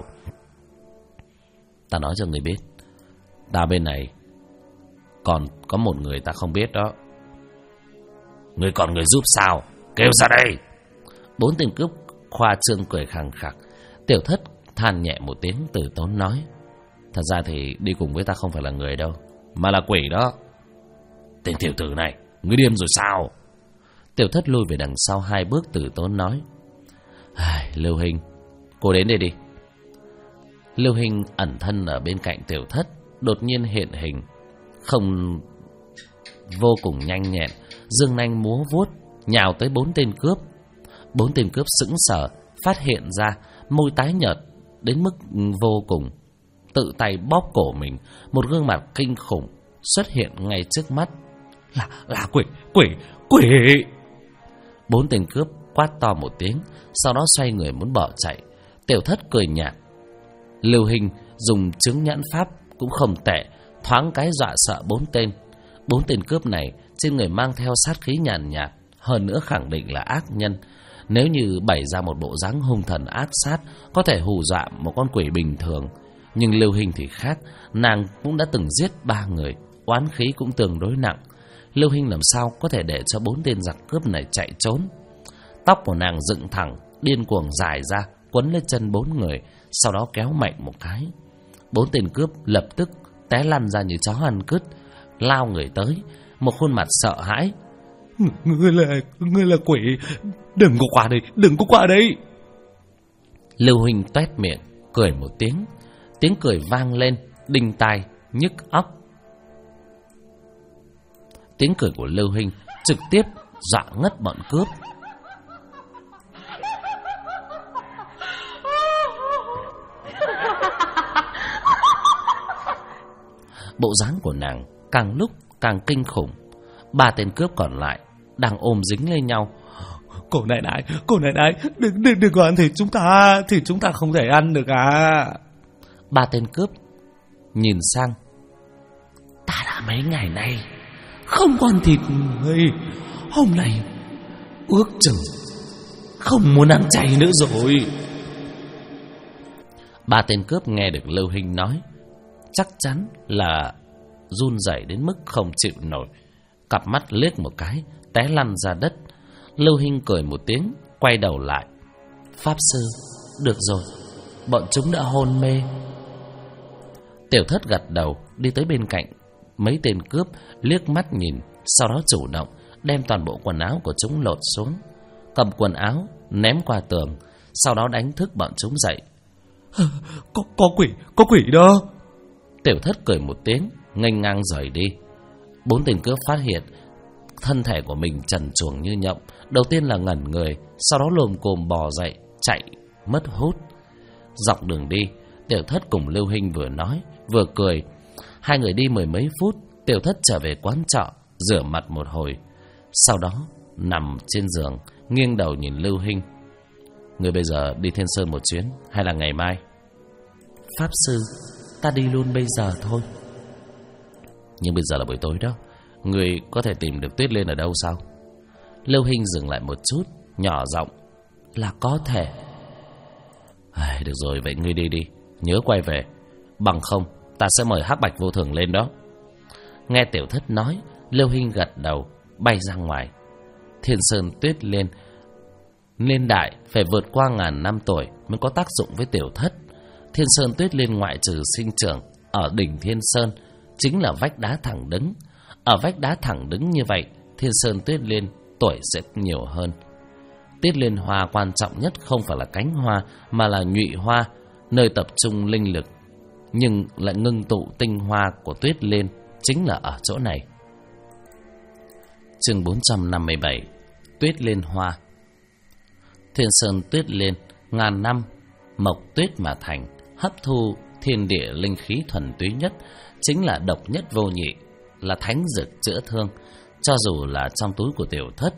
Ta nói cho ngươi biết, ta bên này còn có một người ta không biết đó. Ngươi còn người giúp sao? Kêu ra đây. 4 tên cướp khoa trương cười khằng khặc. Tiểu Thất than nhẹ một tiếng, từ tốn nói: Thật ra thì đi cùng với ta không phải là người đâu, mà là quỷ đó. Tên tiểu tử này, ngươi điên rồi sao? Tiểu Thất lui về đằng sau 2 bước, từ tốn nói: Lưu Hình, cô đến đây đi. Lưu Hình ẩn thân ở bên cạnh Tiểu Thất, đột nhiên hiện hình, không vô cùng nhanh nhẹn, dương nanh múa vuốt nhào tới 4 tên cướp. 4 tên cướp sững sờ, phát hiện ra, môi tái nhợt đến mức vô cùng, tự tay bóp cổ mình. Một gương mặt kinh khủng xuất hiện ngay trước mắt. Là quỷ. 4 tên cướp quát to một tiếng, sau đó xoay người muốn bỏ chạy. Tiểu Thất cười nhạt. Lưu Hình dùng chứng nhãn pháp cũng không tệ, thoáng cái dọa sợ 4 tên. 4 tên cướp này trên người mang theo sát khí nhàn nhạt, hơn nữa khẳng định là ác nhân. Nếu như bày ra một bộ dáng hung thần ác sát, có thể hù dọa một con quỷ bình thường. Nhưng Lưu Hình thì khác, nàng cũng đã từng giết 3 người, oán khí cũng tương đối nặng. Lưu Hình làm sao có thể để cho 4 tên giặc cướp này chạy trốn? Tóc của nàng dựng thẳng, điên cuồng dài ra, quấn lên chân 4 người, sau đó kéo mạnh một cái. 4 tên cướp lập tức té lăn ra như chó ăn cứt, lao người tới, một khuôn mặt sợ hãi. Ngươi là quỷ, đừng có qua đây. Lưu Hình toét miệng, cười một tiếng. Tiếng cười vang lên, đinh tai, nhức óc. Tiếng cười của Lưu Hình trực tiếp dọa ngất bọn cướp. Bộ dáng của nàng càng lúc càng kinh khủng. 3 tên cướp còn lại đang ôm dính lên nhau. Cô nãi nãi, đừng có ăn thịt chúng ta không thể ăn được à. 3 tên cướp nhìn sang: Ta đã mấy ngày nay không ăn thịt người, hôm nay ước chừng không muốn ăn chay nữa rồi. 3 tên cướp nghe được Lưu Hình nói, chắc chắn là run rẩy đến mức không chịu nổi, cặp mắt liếc một cái, té lăn ra đất. Lưu Hình cười một tiếng, quay đầu lại: Pháp sư, được rồi, bọn chúng đã hôn mê. Tiểu Thất gật đầu, đi tới bên cạnh mấy tên cướp, liếc mắt nhìn, sau đó chủ động đem toàn bộ quần áo của chúng lột xuống, cầm quần áo ném qua tường, sau đó đánh thức bọn chúng dậy. Có quỷ đó. Tiểu Thất cười một tiếng, nghênh ngang rời đi. 4 tên cướp phát hiện thân thể của mình trần truồng như nhộng, đầu tiên là ngẩn người, sau đó lồm cồm bò dậy, chạy mất hút. Dọc đường đi, Tiểu Thất cùng Lưu Hình vừa nói vừa cười. 2 người đi 10 mấy phút, Tiểu Thất trở về quán trọ, rửa mặt một hồi. Sau đó nằm trên giường, nghiêng đầu nhìn Lưu Hinh. Người bây giờ đi Thiên Sơn một chuyến hay là ngày mai? Pháp sư, ta đi luôn bây giờ thôi. Nhưng bây giờ là buổi tối đó, người có thể tìm được Tuyết Liên ở đâu sao? Lưu Hinh dừng lại một chút, nhỏ giọng. Là có thể. Được rồi, vậy ngươi đi đi, nhớ quay về. Bằng không, ta sẽ mời Hắc Bạch Vô Thường lên đó. Nghe Tiểu Thất nói, Lưu Hinh gật đầu, bay ra ngoài. Thiên Sơn Tuyết Liên niên đại phải vượt qua ngàn năm tuổi mới có tác dụng với Tiểu Thất. Thiên Sơn Tuyết Liên ngoại trừ sinh trưởng ở đỉnh Thiên Sơn chính là vách đá thẳng đứng. Ở vách đá thẳng đứng như vậy, Thiên Sơn Tuyết Liên tuổi sẽ nhiều hơn. Tuyết Liên hoa quan trọng nhất không phải là cánh hoa mà là nhụy hoa, nơi tập trung linh lực, nhưng lại ngưng tụ tinh hoa của Tuyết Liên chính là ở chỗ này. Chương 457. Tuyết Liên hoa. Thiên Sơn Tuyết Liên ngàn năm mộc tuyết mà thành, hấp thu thiên địa linh khí thuần túy nhất, chính là độc nhất vô nhị, là thánh dược chữa thương. Cho dù là trong túi của Tiểu Thất,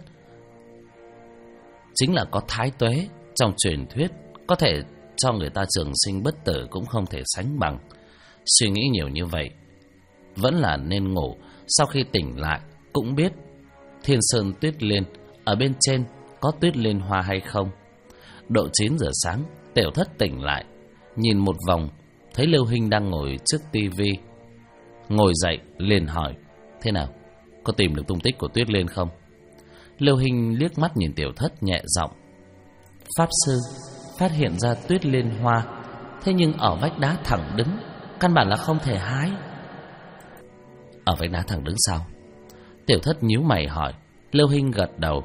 chính là có thái tuế trong truyền thuyết, có thể cho người ta trường sinh bất tử cũng không thể sánh bằng. Suy nghĩ nhiều như vậy, vẫn là nên ngủ. Sau khi tỉnh lại cũng biết Thiên Sơn Tuyết Liên ở bên trên có Tuyết Liên hoa hay không. Độ 9 giờ sáng, Tiểu Thất tỉnh lại, nhìn một vòng, thấy Lưu Hinh đang ngồi trước tivi. Ngồi dậy liền hỏi: thế nào, có tìm được tung tích của Tuyết Liên không? Lưu Hinh liếc mắt nhìn Tiểu Thất, nhẹ giọng: Pháp sư, phát hiện ra Tuyết Liên hoa, thế nhưng ở vách đá thẳng đứng, căn bản là không thể hái. Ở vách đá thẳng đứng sao? Tiểu Thất nhíu mày hỏi. Lưu Hinh gật đầu.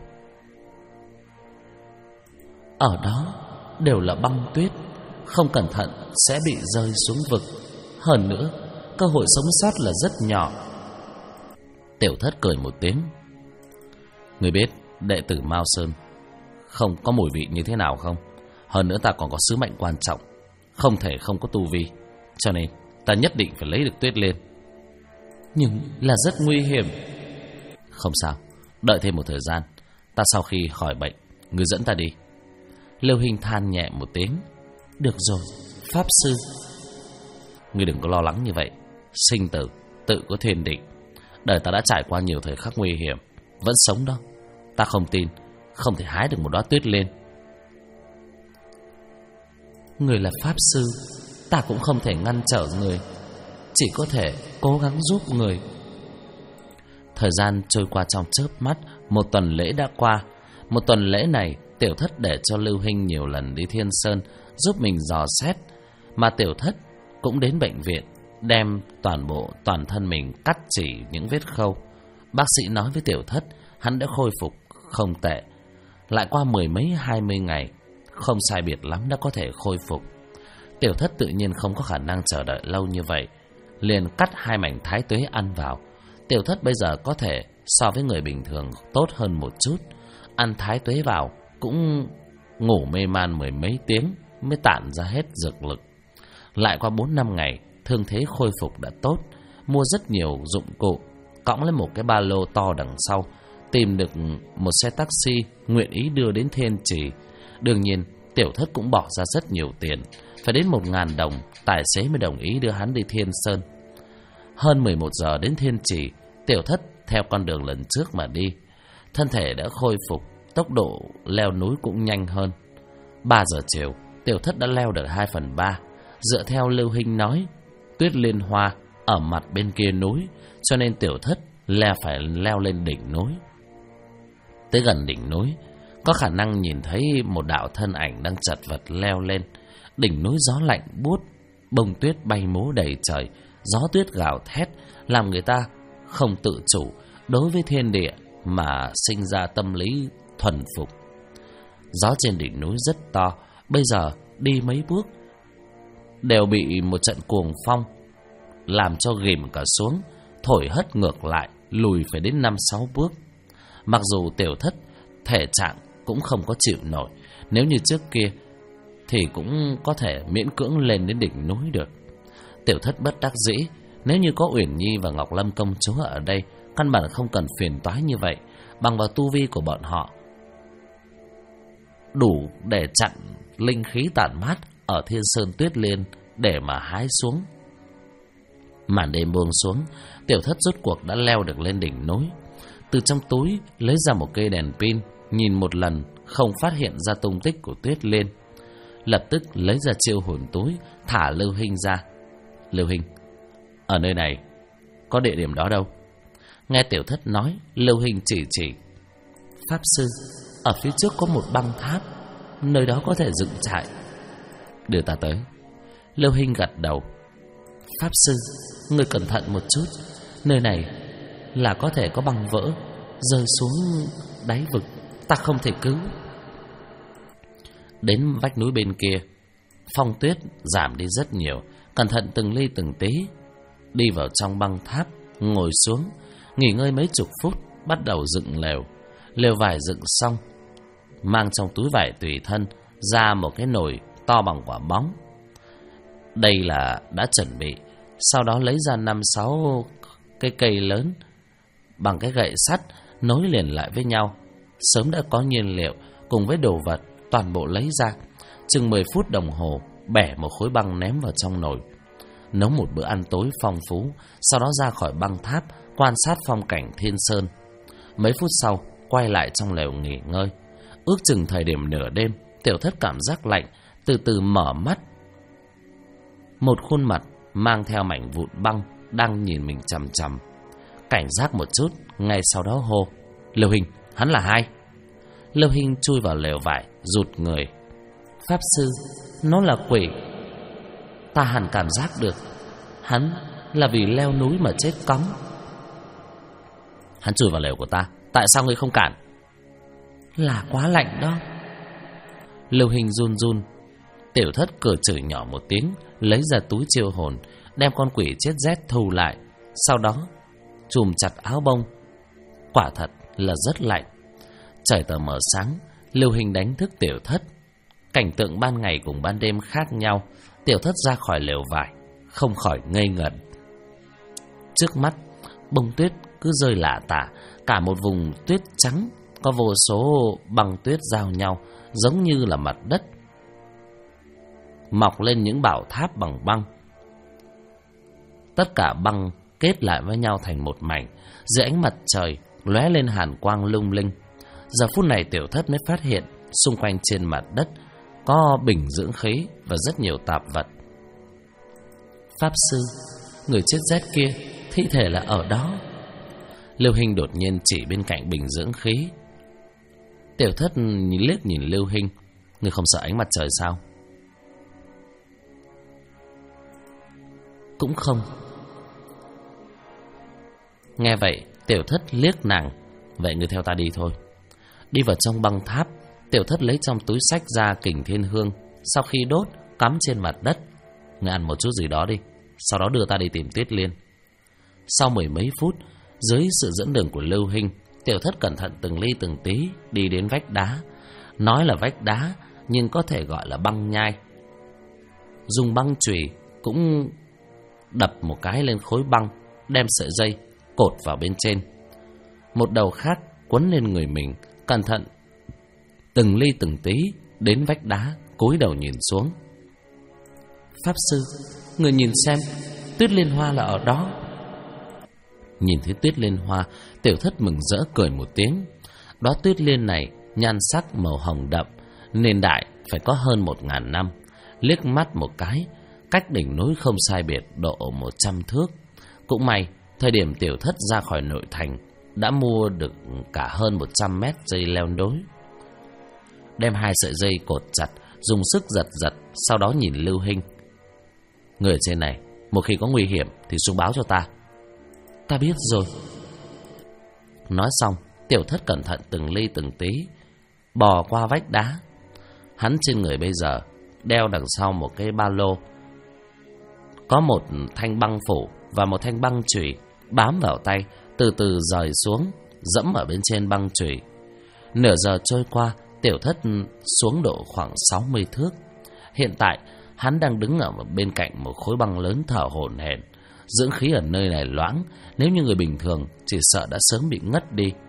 Ở đó đều là băng tuyết, không cẩn thận sẽ bị rơi xuống vực. Hơn nữa, cơ hội sống sót là rất nhỏ. Tiểu Thất cười một tiếng. Người biết đệ tử Mao Sơn không có mùi vị như thế nào không? Hơn nữa ta còn có sứ mệnh quan trọng, không thể không có tu vi, cho nên ta nhất định phải lấy được Tuyết Liên. Nhưng là rất nguy hiểm. Không sao, đợi thêm một thời gian, ta sau khi khỏi bệnh, ngươi dẫn ta đi. Lưu Hinh than nhẹ một tiếng. Được rồi, Pháp sư. Ngươi đừng có lo lắng như vậy. Sinh tử tự có thiên định. Đời ta đã trải qua nhiều thời khắc nguy hiểm, vẫn sống đó. Ta không tin không thể hái được một đóa Tuyết Liên. Người là Pháp sư, ta cũng không thể ngăn trở người, chỉ có thể cố gắng giúp người. Thời gian trôi qua trong chớp mắt. Một tuần lễ đã qua. Một tuần lễ này, Tiểu Thất để cho Lưu Hinh nhiều lần đi Thiên Sơn giúp mình dò xét, mà Tiểu Thất cũng đến bệnh viện đem toàn thân mình cắt chỉ những vết khâu. Bác sĩ nói với Tiểu Thất hắn đã khôi phục không tệ. Lại qua 10 mấy 20 ngày, không sai biệt lắm đã có thể khôi phục. Tiểu Thất tự nhiên không có khả năng chờ đợi lâu như vậy, liền cắt 2 mảnh thái tuế ăn vào. Tiểu Thất bây giờ có thể so với người bình thường tốt hơn một chút. Ăn thái tuế vào cũng ngủ mê man 10 mấy tiếng mới tản ra hết dược lực. Lại qua 4-5 ngày, thương thế khôi phục đã tốt. Mua rất nhiều dụng cụ, cõng lên một cái ba lô to đằng sau, tìm được một xe taxi nguyện ý đưa đến Thiên Trì. Đương nhiên Tiểu Thất cũng bỏ ra rất nhiều tiền, phải đến 1.000 đồng tài xế mới đồng ý đưa hắn đi Thiên Sơn. Hơn 11 giờ đến Thiên Trì, Tiểu Thất theo con đường lần trước mà đi. Thân thể đã khôi phục, tốc độ leo núi cũng nhanh hơn. 3 giờ chiều, Tiểu Thất đã leo được 2/3. Dựa theo Lưu Hinh nói, Tuyết Liên hoa ở mặt bên kia núi, cho nên Tiểu Thất phải leo lên đỉnh núi. Tới gần đỉnh núi, có khả năng nhìn thấy một đạo thân ảnh đang chật vật leo lên. Đỉnh núi gió lạnh buốt, bông tuyết bay múa đầy trời, gió tuyết gào thét, làm người ta không tự chủ đối với thiên địa mà sinh ra tâm lý thuần phục. Gió trên đỉnh núi rất to, bây giờ đi mấy bước đều bị một trận cuồng phong làm cho ghìm cả xuống, thổi hất ngược lại, lùi phải đến 5-6 bước. Mặc dù Tiểu Thất thể trạng cũng không có chịu nổi, nếu như trước kia thì cũng có thể miễn cưỡng lên đến đỉnh núi được. Tiểu Thất bất đắc dĩ, nếu như có Uyển Nhi và Ngọc Lâm công chúa ở đây, căn bản không cần phiền toái như vậy. bằng vào tu vi của bọn họ đủ để chặn linh khí tản mát ở Thiên Sơn Tuyết Liên để mà hái xuống. Màn đêm buông xuống, Tiểu Thất rốt cuộc đã leo được lên đỉnh núi. Từ trong túi lấy ra một cây đèn pin, nhìn một lần không phát hiện ra tung tích của Tuyết Liên. Lập tức lấy ra chiêu hồn túi, thả Lưu Hinh ra. Lưu Hinh, ở nơi này có địa điểm đó đâu? Nghe Tiểu Thất nói, Lưu Hinh chỉ. Pháp sư, ở phía trước có một băng tháp, nơi đó có thể dựng trại. Đưa ta tới. Lưu Hinh gật đầu. Pháp sư, ngươi cẩn thận một chút, nơi này là có thể có băng vỡ rơi xuống đáy vực, ta không thể cứu. Đến vách núi bên kia, phong tuyết giảm đi rất nhiều. Cẩn thận từng ly từng tí, đi vào trong băng tháp, ngồi xuống, nghỉ ngơi mấy chục phút, bắt đầu dựng lều. Lều vải dựng xong, mang trong túi vải tùy thân ra một cái nồi to bằng quả bóng. Đây là đã chuẩn bị. Sau đó lấy ra 5-6 cái cây lớn bằng cái gậy sắt nối liền lại với nhau. Sớm đã có nhiên liệu cùng với đồ vật toàn bộ lấy ra. Chừng 10 phút đồng hồ, bẻ một khối băng ném vào trong nồi, nấu một bữa ăn tối phong phú. Sau đó ra khỏi băng tháp, quan sát phong cảnh Thiên Sơn. Mấy phút sau, quay lại trong lều nghỉ ngơi. Ước chừng thời điểm nửa đêm, Tiểu Thất cảm giác lạnh, từ từ mở mắt. Một khuôn mặt mang theo mảnh vụn băng đang nhìn mình chằm chằm. Cảnh giác một chút, ngay sau đó hô: Lưu Hinh, hắn là ai? Lưu Hinh chui vào lều vải, rụt người. Pháp sư, nó là quỷ. Ta hẳn cảm giác được, hắn là vì leo núi mà chết cóng. Hắn chui vào lều của ta, tại sao ngươi không cản? Là quá lạnh đó. Lưu Hinh run run. Tiểu Thất cười chửi nhỏ một tiếng, lấy ra túi chiêu hồn, đem con quỷ chết rét thu lại. Sau đó chùm chặt áo bông. Quả thật là rất lạnh. Trời tờ mờ sáng, Lưu Hinh đánh thức Tiểu Thất. Cảnh tượng ban ngày cùng ban đêm khác nhau. Tiểu Thất ra khỏi lều vải, không khỏi ngây ngẩn. Trước mắt bông tuyết cứ rơi lả tả, cả một vùng tuyết trắng, có vô số băng tuyết giao nhau, giống như là mặt đất mọc lên những bảo tháp bằng băng. Tất cả băng kết lại với nhau thành một mảnh, dưới ánh mặt trời lóe lên hàn quang lung linh. Giờ phút này Tiểu Thất mới phát hiện xung quanh trên mặt đất có bình dưỡng khí và rất nhiều tạp vật. Pháp sư, người chết rét kia, thi thể là ở đó. Lưu Hinh đột nhiên chỉ bên cạnh bình dưỡng khí. Tiểu Thất liếc nhìn Lưu Hinh. Người không sợ ánh mặt trời sao? Cũng không. Nghe vậy, Tiểu Thất liếc nàng. Vậy người theo ta đi thôi. Đi vào trong băng tháp, Tiểu Thất lấy trong túi xách ra kình thiên hương. Sau khi đốt, cắm trên mặt đất. Người ăn một chút gì đó đi, sau đó đưa ta đi tìm Tuyết Liên. Sau 10 mấy phút, dưới sự dẫn đường của Lưu Hinh, Tiểu Thất cẩn thận từng ly từng tí đi đến vách đá. Nói là vách đá, nhưng có thể gọi là băng nhai. Dùng băng chùy cũng đập một cái lên khối băng, đem sợi dây cột vào bên trên. Một đầu khác quấn lên người mình, cẩn thận từng ly từng tí đến vách đá, cúi đầu nhìn xuống. Pháp sư, người nhìn xem, Tuyết Liên Hoa là ở đó. Nhìn thấy Tuyết Liên Hoa, Tiểu Thất mừng rỡ cười một tiếng. Đóa tuyết liên này nhan sắc màu hồng đậm, niên đại phải có hơn 1000 năm. Liếc mắt một cái, cách đỉnh núi không sai biệt độ 100 thước. Cũng may, thời điểm Tiểu Thất ra khỏi nội thành đã mua được cả hơn 100 mét dây leo núi. Đem 2 sợi dây cột chặt, dùng sức giật giật, sau đó nhìn Lưu Hinh. Người ở trên này, một khi có nguy hiểm thì xuống báo cho ta. Ta biết rồi. Nói xong, Tiểu Thất cẩn thận từng ly từng tí bò qua vách đá. Hắn trên người bây giờ đeo đằng sau một cái ba lô, có một thanh băng phủ và một thanh băng chùy bám vào tay, từ từ rời xuống, dẫm ở bên trên băng chùy. Nửa giờ trôi qua, Tiểu Thất xuống độ khoảng 60 thước. Hiện tại, hắn đang đứng ở bên cạnh một khối băng lớn thở hổn hển. Dưỡng khí ở nơi này loãng, nếu như người bình thường chỉ sợ đã sớm bị ngất đi.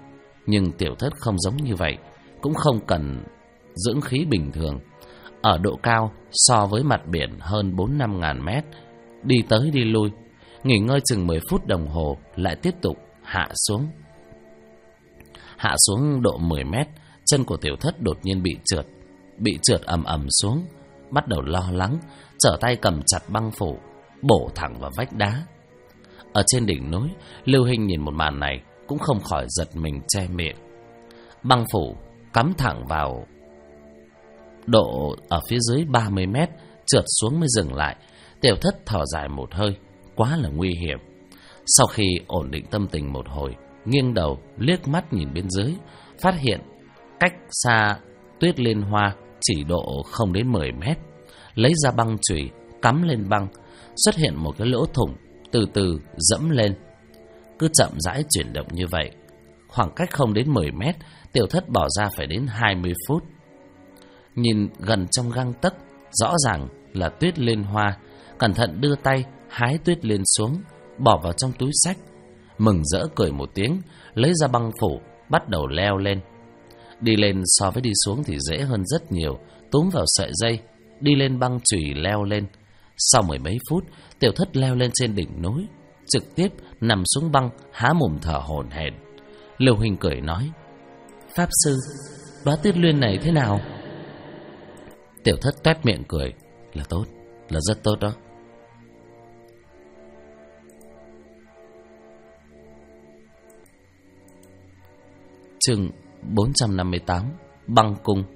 Nhưng Tiểu Thất không giống như vậy, cũng không cần dưỡng khí bình thường. Ở độ cao so với mặt biển hơn 4-5 ngàn mét, đi tới đi lui, nghỉ ngơi chừng 10 phút đồng hồ, lại tiếp tục hạ xuống. Hạ xuống độ 10 mét, chân của Tiểu Thất đột nhiên bị trượt ầm ầm xuống, bắt đầu lo lắng, trở tay cầm chặt băng phủ, bổ thẳng vào vách đá. Ở trên đỉnh núi, Lưu Hinh nhìn một màn này cũng không khỏi giật mình che miệng. Băng phủ cắm thẳng vào độ ở phía dưới 30 mét, trượt xuống mới dừng lại. Tiểu Thất thở dài một hơi, quá là nguy hiểm. Sau khi ổn định tâm tình một hồi, nghiêng đầu liếc mắt nhìn bên dưới, phát hiện cách xa Tuyết Liên Hoa chỉ độ không đến 10 mét. Lấy ra băng chùy cắm lên băng, xuất hiện một cái lỗ thủng, từ từ dẫm lên. Cứ chậm rãi chuyển động như vậy, khoảng cách không đến 10 mét, Tiểu Thất bỏ ra phải đến 20 phút. Nhìn gần trong gang tấc, rõ ràng là Tuyết Liên Hoa, cẩn thận đưa tay hái Tuyết Liên xuống, bỏ vào trong túi xách, mừng rỡ cười một tiếng, lấy ra băng phủ, bắt đầu leo lên. Đi lên so với đi xuống thì dễ hơn rất nhiều, túm vào sợi dây, đi lên băng chùy leo lên. Sau 10 mấy phút, Tiểu Thất leo lên trên đỉnh núi, trực tiếp nằm xuống băng, há mồm thở hổn hển. Lưu Huỳnh cười nói: "Pháp sư, đóa Tuyết Liên này thế nào?" Tiểu Thất toét miệng cười: "Là tốt, là rất tốt đó." Chương 458: Băng cung.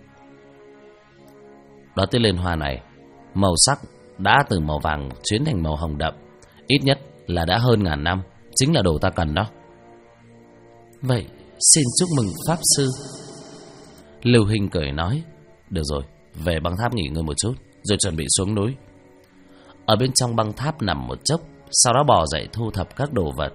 Đóa Tuyết Liên Hoa này, màu sắc đã từ màu vàng chuyển thành màu hồng đậm, ít nhất là đã hơn ngàn năm, chính là đồ ta cần đó. Vậy xin chúc mừng Pháp sư. Lưu Hinh cười nói: "Được rồi, về băng tháp nghỉ ngơi một chút, rồi chuẩn bị xuống núi." Ở bên trong băng tháp nằm một chốc, sau đó bò dậy thu thập các đồ vật.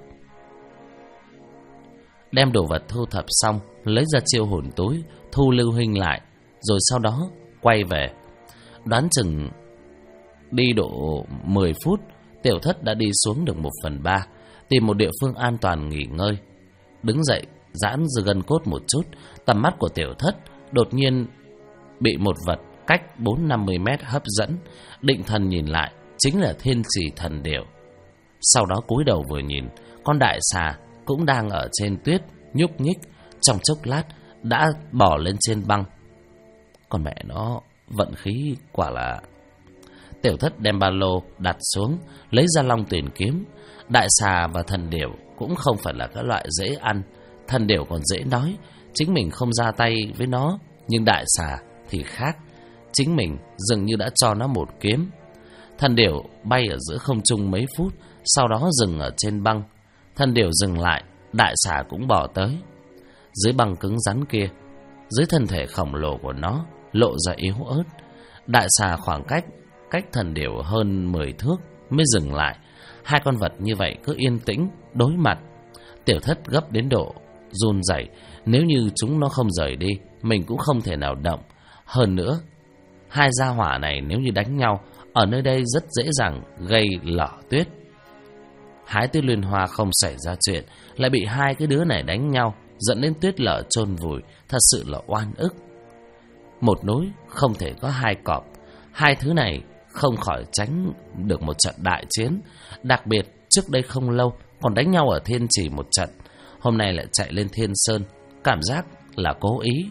Đem đồ vật thu thập xong, lấy ra chiêu hồn túi, thu Lưu Hinh lại, rồi sau đó quay về. Đoán chừng đi độ 10 phút, Tiểu Thất đã đi xuống được 1/3, tìm một địa phương an toàn nghỉ ngơi. Đứng dậy, giãn gân cốt một chút, tầm mắt của Tiểu Thất đột nhiên bị một vật cách 4-50 mét hấp dẫn. Định thần nhìn lại, chính là Thiên Trì Thần Điểu. Sau đó cúi đầu vừa nhìn, con đại xà cũng đang ở trên tuyết nhúc nhích, trong chốc lát đã bò lên trên băng. Con mẹ nó, vận khí quả là... Tiểu Thất đem ba lô đặt xuống, lấy ra Long Tuyển kiếm. Đại xà và thần điểu cũng không phải là các loại dễ ăn. Thần điểu còn dễ nói, chính mình không ra tay với nó, nhưng đại xà thì khác, chính mình dường như đã cho nó một kiếm. Thần điểu bay ở giữa không trung mấy phút, sau đó dừng ở trên băng. Thần điểu dừng lại, đại xà cũng bò tới. Dưới băng cứng rắn kia, dưới thân thể khổng lồ của nó lộ ra yếu ớt. Đại xà khoảng cách thần điểu hơn 10 thước mới dừng lại. Hai con vật như vậy cứ yên tĩnh đối mặt. Tiểu Thất gấp đến độ run rẩy, nếu như chúng nó không rời đi, mình cũng không thể nào động. Hơn nữa, hai gia hỏa này nếu như đánh nhau, ở nơi đây rất dễ dàng gây lở tuyết. Hái Tuyết Liên Hoa không xảy ra chuyện, lại bị hai cái đứa này đánh nhau, dẫn đến tuyết lở chôn vùi, thật sự là oan ức. Một núi không thể có hai cọp, hai thứ này không khỏi tránh được một trận đại chiến. Đặc biệt trước đây không lâu còn đánh nhau ở Thiên Trì một trận, hôm nay lại chạy lên Thiên Sơn, cảm giác là cố ý.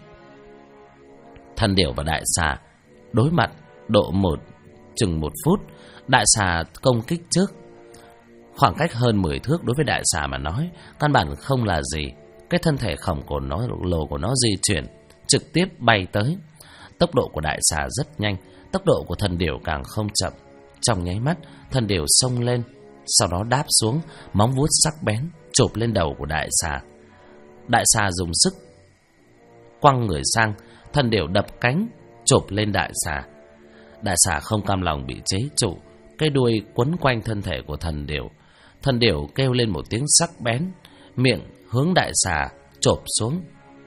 Thần điểu và đại xà đối mặt độ chừng 1 phút. Đại xà công kích trước, khoảng cách hơn 10 thước đối với đại xà mà nói căn bản không là gì. Cái thân thể khổng lồ của nó di chuyển, trực tiếp bay tới. Tốc độ của đại xà rất nhanh, tốc độ của thần điểu càng không chậm. Trong nháy mắt, thần điểu xông lên, sau đó đáp xuống, móng vuốt sắc bén chộp lên đầu của đại xà. Đại xà dùng sức quăng người sang, thần điểu đập cánh chộp lên đại xà. Đại xà không cam lòng bị chế trụ, cái đuôi quấn quanh thân thể của thần điểu. Thần điểu kêu lên một tiếng sắc bén, miệng hướng đại xà chộp xuống.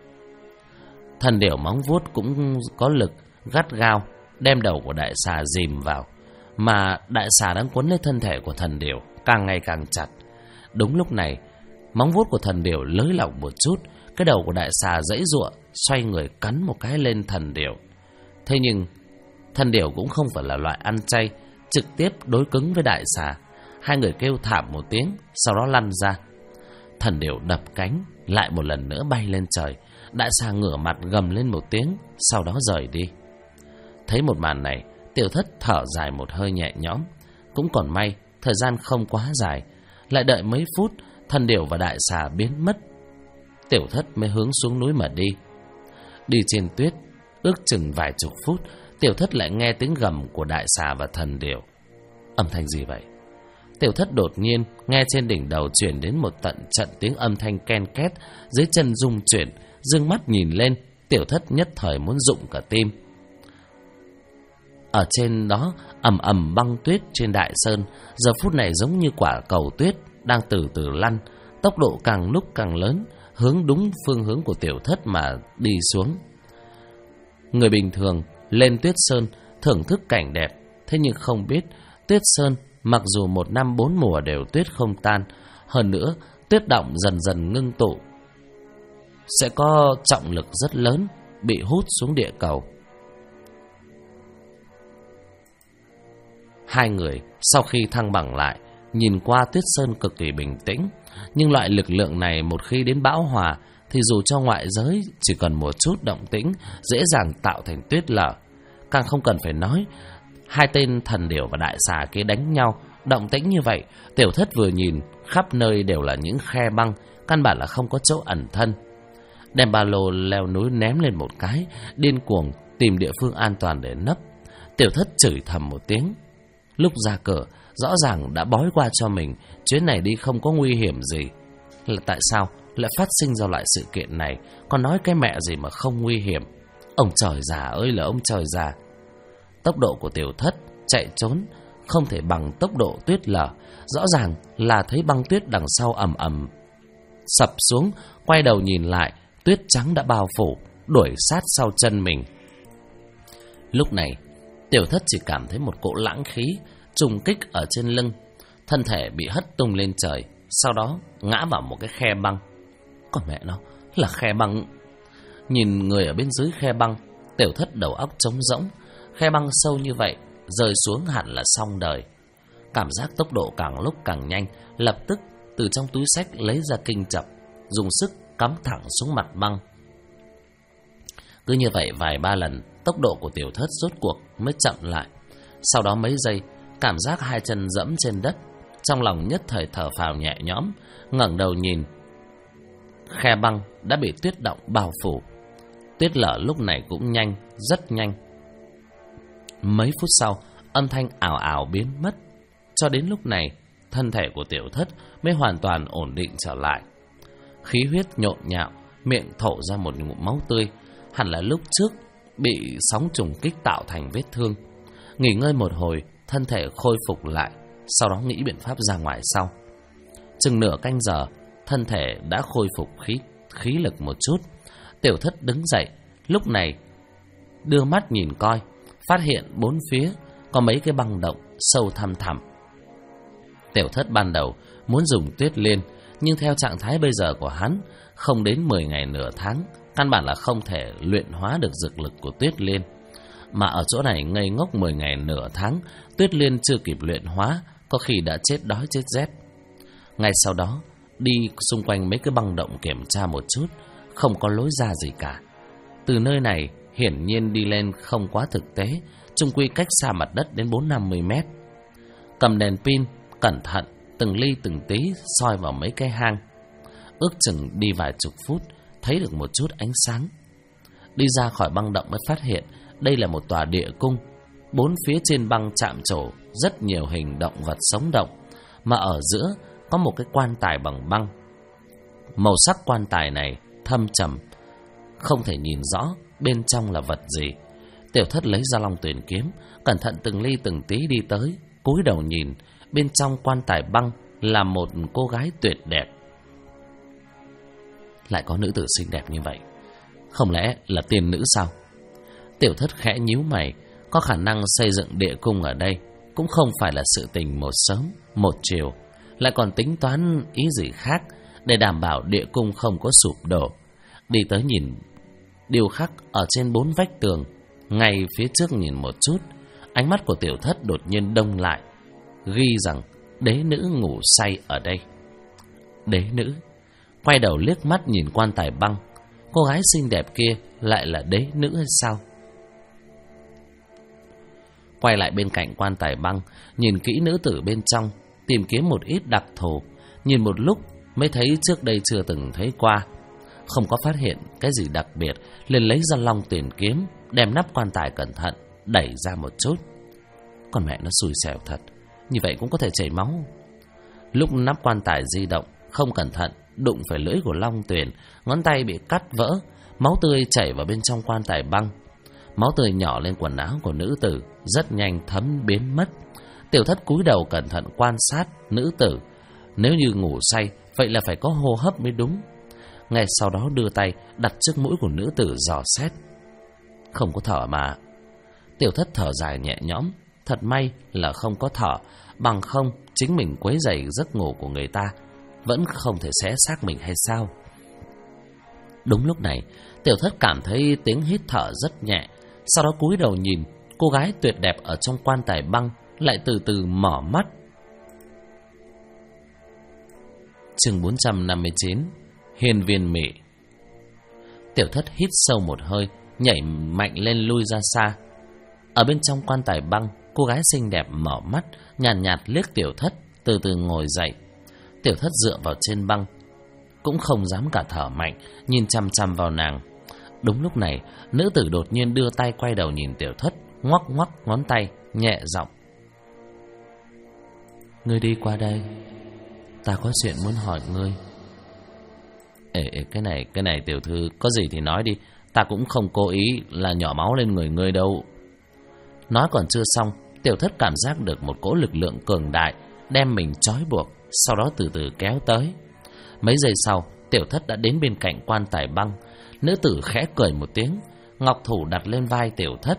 Thần điểu móng vuốt cũng có lực gắt gao, đem đầu của đại xà dìm vào. Mà đại xà đang quấn lấy thân thể của thần điểu càng ngày càng chặt. Đúng lúc này, móng vuốt của thần điểu lới lỏng một chút, cái đầu của đại xà giãy giụa, xoay người cắn một cái lên thần điểu. Thế nhưng thần điểu cũng không phải là loại ăn chay, trực tiếp đối cứng với đại xà. Hai người kêu thảm một tiếng, sau đó lăn ra. Thần điểu đập cánh, lại một lần nữa bay lên trời. Đại xà ngửa mặt gầm lên một tiếng, sau đó rời đi. Thấy một màn này, Tiểu Thất thở dài một hơi nhẹ nhõm. Cũng còn may, thời gian không quá dài. Lại đợi mấy phút, thần điểu và đại xà biến mất. Tiểu Thất mới hướng xuống núi mà đi. Đi trên tuyết, ước chừng vài chục phút, Tiểu Thất lại nghe tiếng gầm của đại xà và thần điểu. Âm thanh gì vậy? Tiểu Thất đột nhiên nghe trên đỉnh đầu truyền đến một trận tiếng âm thanh ken két, dưới chân rung chuyển. Dương mắt nhìn lên, Tiểu Thất nhất thời muốn rụng cả tim. Ở trên đó ầm ầm băng tuyết trên đại sơn, giờ phút này giống như quả cầu tuyết đang từ từ lăn, tốc độ càng lúc càng lớn, hướng đúng phương hướng của Tiểu Thất mà đi xuống. Người bình thường lên tuyết sơn thưởng thức cảnh đẹp, thế nhưng không biết tuyết sơn mặc dù 1 năm 4 mùa đều tuyết không tan, hơn nữa tuyết động dần dần ngưng tụ, sẽ có trọng lực rất lớn bị hút xuống địa cầu. Hai người sau khi thăng bằng lại, nhìn qua tuyết sơn cực kỳ bình tĩnh, nhưng loại lực lượng này một khi đến bão hòa thì dù cho ngoại giới chỉ cần một chút động tĩnh dễ dàng tạo thành tuyết lở. Càng không cần phải nói hai tên thần điểu và đại xà kia đánh nhau, động tĩnh như vậy, Tiểu Thất vừa nhìn khắp nơi đều là những khe băng, căn bản là không có chỗ ẩn thân. Đem ba lô leo núi ném lên một cái, điên cuồng tìm địa phương an toàn để nấp. Tiểu Thất chửi thầm một tiếng. Lúc ra cửa rõ ràng đã bói qua cho mình chuyến này đi không có nguy hiểm gì, là tại sao lại phát sinh ra loại sự kiện này? Còn nói cái mẹ gì mà không nguy hiểm. Ông trời già ơi là ông trời già. Tốc độ của Tiểu Thất chạy trốn không thể bằng tốc độ tuyết lở. Rõ ràng là thấy băng tuyết đằng sau ầm ầm sập xuống, quay đầu nhìn lại, tuyết trắng đã bao phủ, đuổi sát sau chân mình. Lúc này Tiểu Thất chỉ cảm thấy một cỗ lãng khí trùng kích ở trên lưng, thân thể bị hất tung lên trời, sau đó ngã vào một cái khe băng. Còn mẹ nó là khe băng. Nhìn người ở bên dưới khe băng, Tiểu Thất đầu óc trống rỗng. Khe băng sâu như vậy, rơi xuống hẳn là xong đời. Cảm giác tốc độ càng lúc càng nhanh, lập tức từ trong túi xách lấy ra kinh chập, dùng sức cắm thẳng xuống mặt băng. Cứ như vậy vài ba lần, tốc độ của Tiểu Thất rốt cuộc mới chậm lại. Sau đó mấy giây, cảm giác hai chân dẫm trên đất, trong lòng nhất thời thở phào nhẹ nhõm, ngẩng đầu nhìn, khe băng đã bị tuyết động bao phủ. Tuyết lở lúc này cũng nhanh, rất nhanh. Mấy phút sau, âm thanh ào ào biến mất. Cho đến lúc này, thân thể của Tiểu Thất mới hoàn toàn ổn định trở lại. Khí huyết nhộn nhạo, miệng thổ ra một ngụm máu tươi, hẳn là lúc trước bị sóng trùng kích tạo thành vết thương. Nghỉ ngơi một hồi, thân thể khôi phục lại, sau đó nghĩ biện pháp ra ngoài sau. Chừng nửa canh giờ, thân thể đã khôi phục khí lực một chút. Tiểu Thất đứng dậy, lúc này đưa mắt nhìn coi, phát hiện bốn phía có mấy cái băng động sâu thăm thẳm. Tiểu Thất ban đầu muốn dùng tuyết liên, nhưng theo trạng thái bây giờ của hắn, không đến 10 ngày nửa tháng, căn bản là không thể luyện hóa được dược lực của tuyết liên. Mà ở chỗ này ngây ngốc 10 ngày nửa tháng, tuyết liên chưa kịp luyện hóa, có khi đã chết đói chết rét. Ngay sau đó, đi xung quanh mấy cái băng động kiểm tra một chút, không có lối ra gì cả. Từ nơi này hiển nhiên đi lên không quá thực tế, chung quy cách xa mặt đất đến 4-50 mét. Cầm đèn pin, cẩn thận, từng ly từng tí soi vào mấy cái hang. Ước chừng đi vài chục phút, thấy được một chút ánh sáng. Đi ra khỏi băng động mới phát hiện đây là một tòa địa cung. Bốn phía trên băng chạm trổ rất nhiều hình động vật sống động, mà ở giữa có một cái quan tài bằng băng. Màu sắc quan tài này thâm trầm, không thể nhìn rõ bên trong là vật gì. Tiểu Thất lấy ra Long Tuyển kiếm, cẩn thận từng ly từng tí đi tới, cúi đầu nhìn. Bên trong quan tài băng là một cô gái tuyệt đẹp. Lại có nữ tử xinh đẹp như vậy, không lẽ là tiên nữ sao? Tiểu Thất khẽ nhíu mày. Có khả năng xây dựng địa cung ở đây cũng không phải là sự tình một sớm một chiều, lại còn tính toán ý gì khác để đảm bảo địa cung không có sụp đổ. đi tới nhìn điêu khắc ở trên 4 vách tường, ngay phía trước nhìn một chút. Ánh mắt của Tiểu Thất đột nhiên đông lại, ghi rằng đế nữ ngủ say ở đây. Đế nữ. Quay đầu liếc mắt nhìn quan tài băng, cô gái xinh đẹp kia lại là đế nữ hay sao? Quay lại bên cạnh quan tài băng, nhìn kỹ nữ tử bên trong, tìm kiếm một ít đặc thù. Nhìn một lúc mới thấy trước đây chưa từng thấy qua, không có phát hiện cái gì đặc biệt, liền lấy ra long tuyển kiếm, đem nắp quan tài cẩn thận đẩy ra một chút. Con mẹ nó xui xẻo thật, như vậy cũng có thể chảy máu. Lúc nắp quan tài di động, không cẩn thận đụng phải lưỡi của long tuyển, ngón tay bị cắt vỡ, máu tươi chảy vào bên trong quan tài băng. Máu tươi nhỏ lên quần áo của nữ tử, rất nhanh thấm biến mất. Tiểu Thất cúi đầu cẩn thận quan sát nữ tử. Nếu như ngủ say, vậy là phải có hô hấp mới đúng. Ngay sau đó đưa tay đặt trước mũi của nữ tử dò xét. Không có thở mà. Tiểu Thất thở dài nhẹ nhõm. Thật may là không có thở, bằng không chính mình quấy rầy giấc ngủ của người ta, vẫn không thể xé xác mình hay sao? Đúng lúc này, Tiểu Thất cảm thấy tiếng hít thở rất nhẹ. Sau đó cúi đầu nhìn, cô gái tuyệt đẹp ở trong quan tài băng lại từ từ mở mắt. Chương 459. Hiên viên mị. Tiểu Thất hít sâu một hơi, nhảy mạnh lên lui ra xa. Ở bên trong quan tài băng, cô gái xinh đẹp mở mắt, nhàn nhạt liếc Tiểu Thất, từ từ ngồi dậy. Tiểu Thất dựa vào trên băng, cũng không dám cả thở mạnh, nhìn chăm chăm vào nàng. Đúng lúc này, nữ tử đột nhiên đưa tay quay đầu nhìn Tiểu Thất, ngoắc ngoắc ngón tay, nhẹ giọng. Ngươi đi qua đây, ta có chuyện muốn hỏi ngươi. Cái này tiểu thư, có gì thì nói đi, ta cũng không cố ý là nhỏ máu lên người ngươi đâu. Nói còn chưa xong, Tiểu Thất cảm giác được một cỗ lực lượng cường đại đem mình trói buộc, sau đó từ từ kéo tới. Mấy giây sau, Tiểu Thất đã đến bên cạnh quan tài băng. Nữ tử khẽ cười một tiếng, ngọc thủ đặt lên vai Tiểu Thất.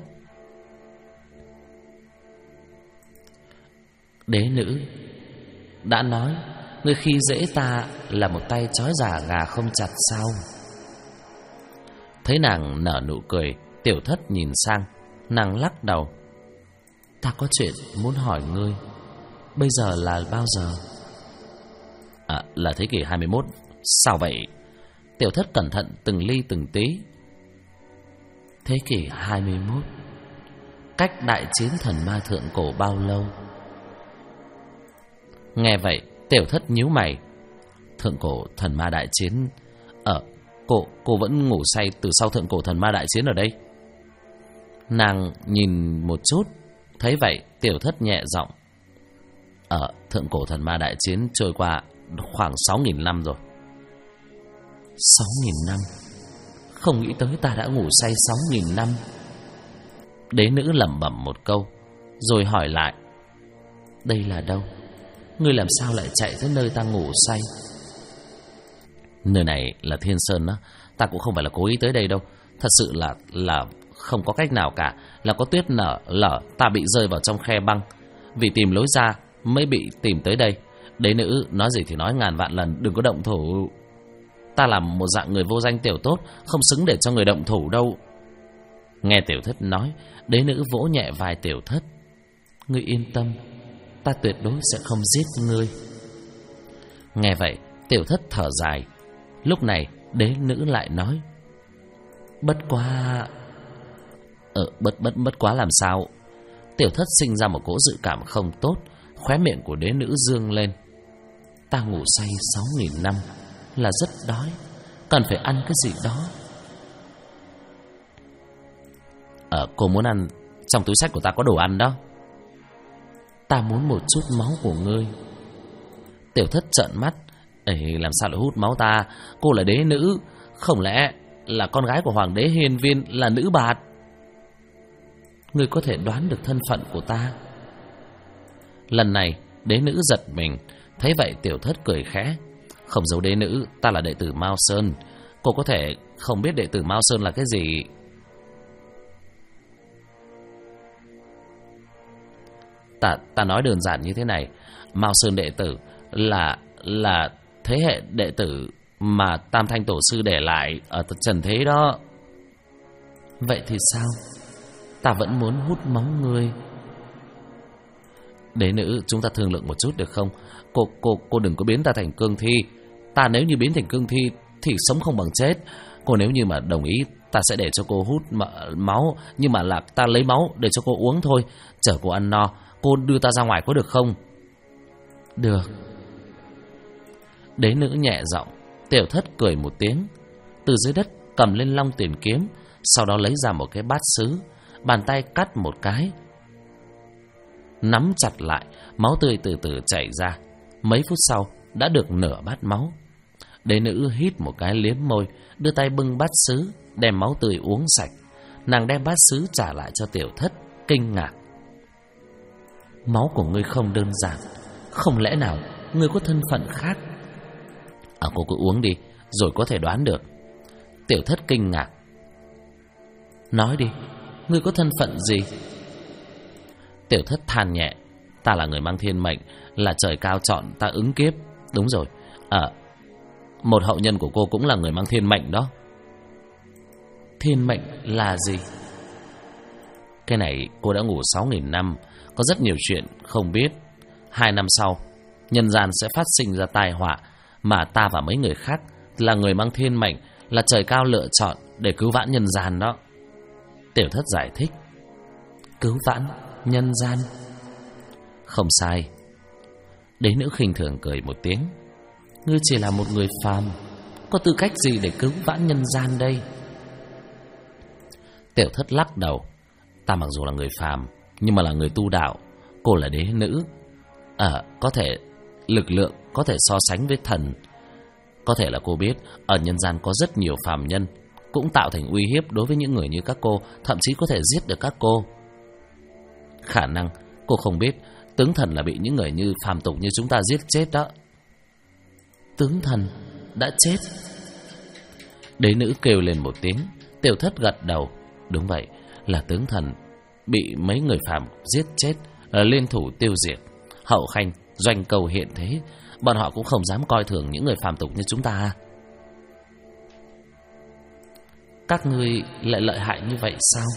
Đế nữ, đã nói ngươi khi dễ ta là một tay trói giả gà không chặt sao? Thấy nàng nở nụ cười, Tiểu Thất nhìn sang, nàng lắc đầu. Ta có chuyện muốn hỏi ngươi. Bây giờ là bao giờ? Là thế kỷ 21. Sao vậy? Tiểu Thất cẩn thận từng ly từng tí. Thế kỷ 21. Cách đại chiến thần ma thượng cổ bao lâu? Nghe vậy, Tiểu Thất nhíu mày. Thượng cổ thần ma đại chiến? Cô vẫn ngủ say từ sau thượng cổ thần ma đại chiến ở đây? Nàng nhìn một chút, thấy vậy Tiểu Thất nhẹ giọng. Thượng cổ thần ma đại chiến trôi qua khoảng 6.000 năm rồi. 6.000 năm? Không nghĩ tới ta đã ngủ say 6.000 năm. Đế nữ lẩm bẩm một câu, rồi hỏi lại. Đây là đâu? Ngươi làm sao lại chạy tới nơi ta ngủ say? Nơi này là Thiên Sơn đó. Ta cũng không phải là cố ý tới đây đâu. Thật sự là không có cách nào cả. Là có tuyết lở, ta bị rơi vào trong khe băng. Vì tìm lối ra mới bị tìm tới đây. Đế nữ nói gì thì nói ngàn vạn lần, đừng có động thủ. Ta là một dạng người vô danh tiểu tốt, không xứng để cho người động thủ đâu. Nghe Tiểu Thất nói, đế nữ vỗ nhẹ vai Tiểu Thất. Ngươi yên tâm, ta tuyệt đối sẽ không giết ngươi. Nghe vậy, Tiểu Thất thở dài. Lúc này, đế nữ lại nói. Bất quá... Bất quá làm sao? Tiểu Thất sinh ra một cỗ dự cảm không tốt, khóe miệng của đế nữ dương lên. Ta ngủ say 6.000 năm, là rất đói, cần phải ăn cái gì đó. Cô muốn ăn? Trong túi xách của ta có đồ ăn đó. Ta muốn một chút máu của ngươi. Tiểu Thất trợn mắt. Làm sao lại hút máu ta? Cô là đế nữ, không lẽ là con gái của hoàng đế Hiên Viên, là nữ bạt? Ngươi có thể đoán được thân phận của ta? Lần này đế nữ giật mình. Thấy vậy Tiểu Thất cười khẽ. Không giấu đế nữ, ta là đệ tử Mao Sơn. Cô có thể không biết đệ tử Mao Sơn là cái gì? Ta nói đơn giản như thế này. Mao Sơn đệ tử là thế hệ đệ tử mà Tam Thanh Tổ sư để lại ở trần thế đó. Vậy thì sao? Ta vẫn muốn hút máu ngươi. Đế nữ, chúng ta thương lượng một chút được không? Cô đừng có biến ta thành cương thi. Ta nếu như biến thành cương thi thì sống không bằng chết. Cô nếu như mà đồng ý, ta sẽ để cho cô hút máu, nhưng mà là ta lấy máu để cho cô uống thôi. Chờ cô ăn no, cô đưa ta ra ngoài có được không? Được. Đế nữ nhẹ giọng. Tiểu Thất cười một tiếng, từ dưới đất cầm lên long tiền kiếm, sau đó lấy ra một cái bát sứ, bàn tay cắt một cái, nắm chặt lại, máu tươi từ từ chảy ra. Mấy phút sau đã được nửa bát máu. Đế nữ hít một cái liếm môi, đưa tay bưng bát sứ, đem máu tươi uống sạch. Nàng đem bát sứ trả lại cho Tiểu Thất, kinh ngạc. Máu của ngươi không đơn giản, không lẽ nào ngươi có thân phận khác? Cô cứ uống đi, rồi có thể đoán được. Tiểu Thất kinh ngạc. Nói đi, ngươi có thân phận gì? Tiểu Thất than nhẹ. Ta là người mang thiên mệnh, là trời cao chọn ta ứng kiếp. Đúng rồi, một hậu nhân của cô cũng là người mang thiên mệnh đó. Thiên mệnh là gì? Cái này cô đã ngủ 6.000 năm, có rất nhiều chuyện không biết. 2 năm sau, nhân gian sẽ phát sinh ra tai họa, mà ta và mấy người khác là người mang thiên mệnh, là trời cao lựa chọn để cứu vãn nhân gian đó. Tiểu Thất giải thích. Cứu vãn nhân gian? Không sai. Đế nữ khinh thường cười một tiếng. Ngươi chỉ là một người phàm, có tư cách gì để cứu vãn nhân gian đây? Tiểu Thất lắc đầu. Ta mặc dù là người phàm, nhưng mà là người tu đạo. Cô là đế nữ, có thể lực lượng có thể so sánh với thần. Có thể là cô biết ở nhân gian có rất nhiều phàm nhân, cũng tạo thành uy hiếp đối với những người như các cô, thậm chí có thể giết được các cô. Khả năng cô không biết, tướng thần là bị những người như phàm tục như chúng ta giết chết đó. Tướng thần đã chết? Đế nữ kêu lên một tiếng. Tiểu Thất gật đầu. Đúng vậy, là tướng thần bị mấy người phàm giết chết, liên thủ tiêu diệt. Hậu Khanh, Doanh Cầu hiện thế, bọn họ cũng không dám coi thường những người phàm tục như chúng ta. Các ngươi lại lợi hại như vậy sao?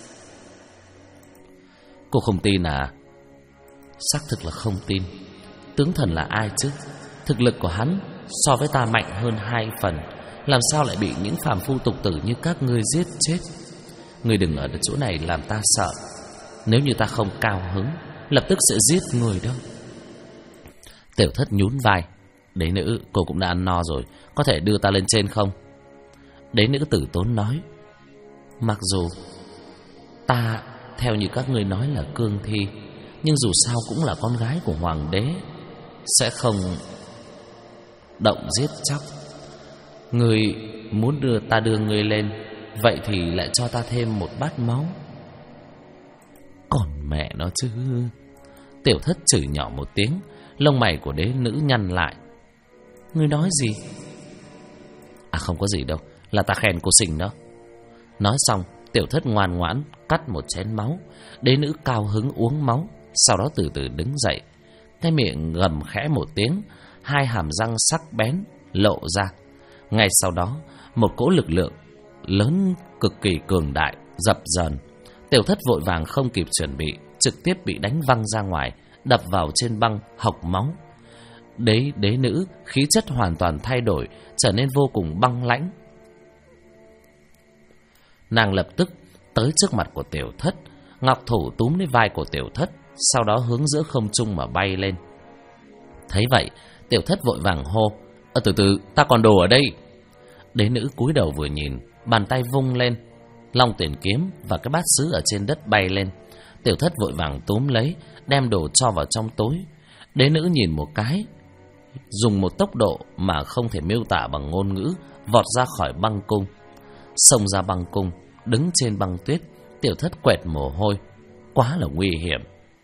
Cô không tin à? Xác thực là không tin. Tướng thần là ai chứ? Thực lực của hắn so với ta mạnh hơn 2 phần, làm sao lại bị những phàm phu tục tử như các ngươi giết chết? Ngươi đừng ở chỗ này làm ta sợ. Nếu như ta không cao hứng, lập tức sẽ giết người đâu. Tiểu Thất nhún vai. Đế nữ, cô cũng đã ăn no rồi, có thể đưa ta lên trên không? Đế nữ tử tốn nói. Mặc dù ta theo như các ngươi nói là cương thi, nhưng dù sao cũng là con gái của hoàng đế, sẽ không động giết chóc. Ngươi muốn đưa ngươi lên, vậy thì lại cho ta thêm một bát máu. Còn mẹ nó chứ. Tiểu Thất chửi nhỏ một tiếng, lông mày của đế nữ nhăn lại. Ngươi nói gì? Không có gì đâu, là ta khen cô xinh đó. Nói xong, Tiểu Thất ngoan ngoãn cắt một chén máu. Đế nữ cao hứng uống máu, sau đó từ từ đứng dậy. Cái miệng gầm khẽ một tiếng, 2 hàm răng sắc bén lộ ra. Ngay sau đó, một cỗ lực lượng lớn cực kỳ cường đại dập dờn. Tiểu Thất vội vàng không kịp chuẩn bị, trực tiếp bị đánh văng ra ngoài, đập vào trên băng hộc máu. Đế nữ khí chất hoàn toàn thay đổi, trở nên vô cùng băng lãnh. Nàng lập tức tới trước mặt của Tiểu Thất, ngọc thủ túm lấy vai của Tiểu Thất, sau đó hướng giữa không trung mà bay lên. Thấy vậy, Tiểu Thất vội vàng hô: từ từ, ta còn đồ ở đây. Đế nữ cúi đầu vừa nhìn, bàn tay vung lên, long tiền kiếm và cái bát sứ ở trên đất bay lên. Tiểu Thất vội vàng túm lấy, đem đồ cho vào trong túi. Đế nữ nhìn một cái, dùng một tốc độ mà không thể miêu tả bằng ngôn ngữ, vọt ra khỏi băng cung. Xông ra băng cung, đứng trên băng tuyết. Tiểu Thất quẹt mồ hôi, quá là nguy hiểm.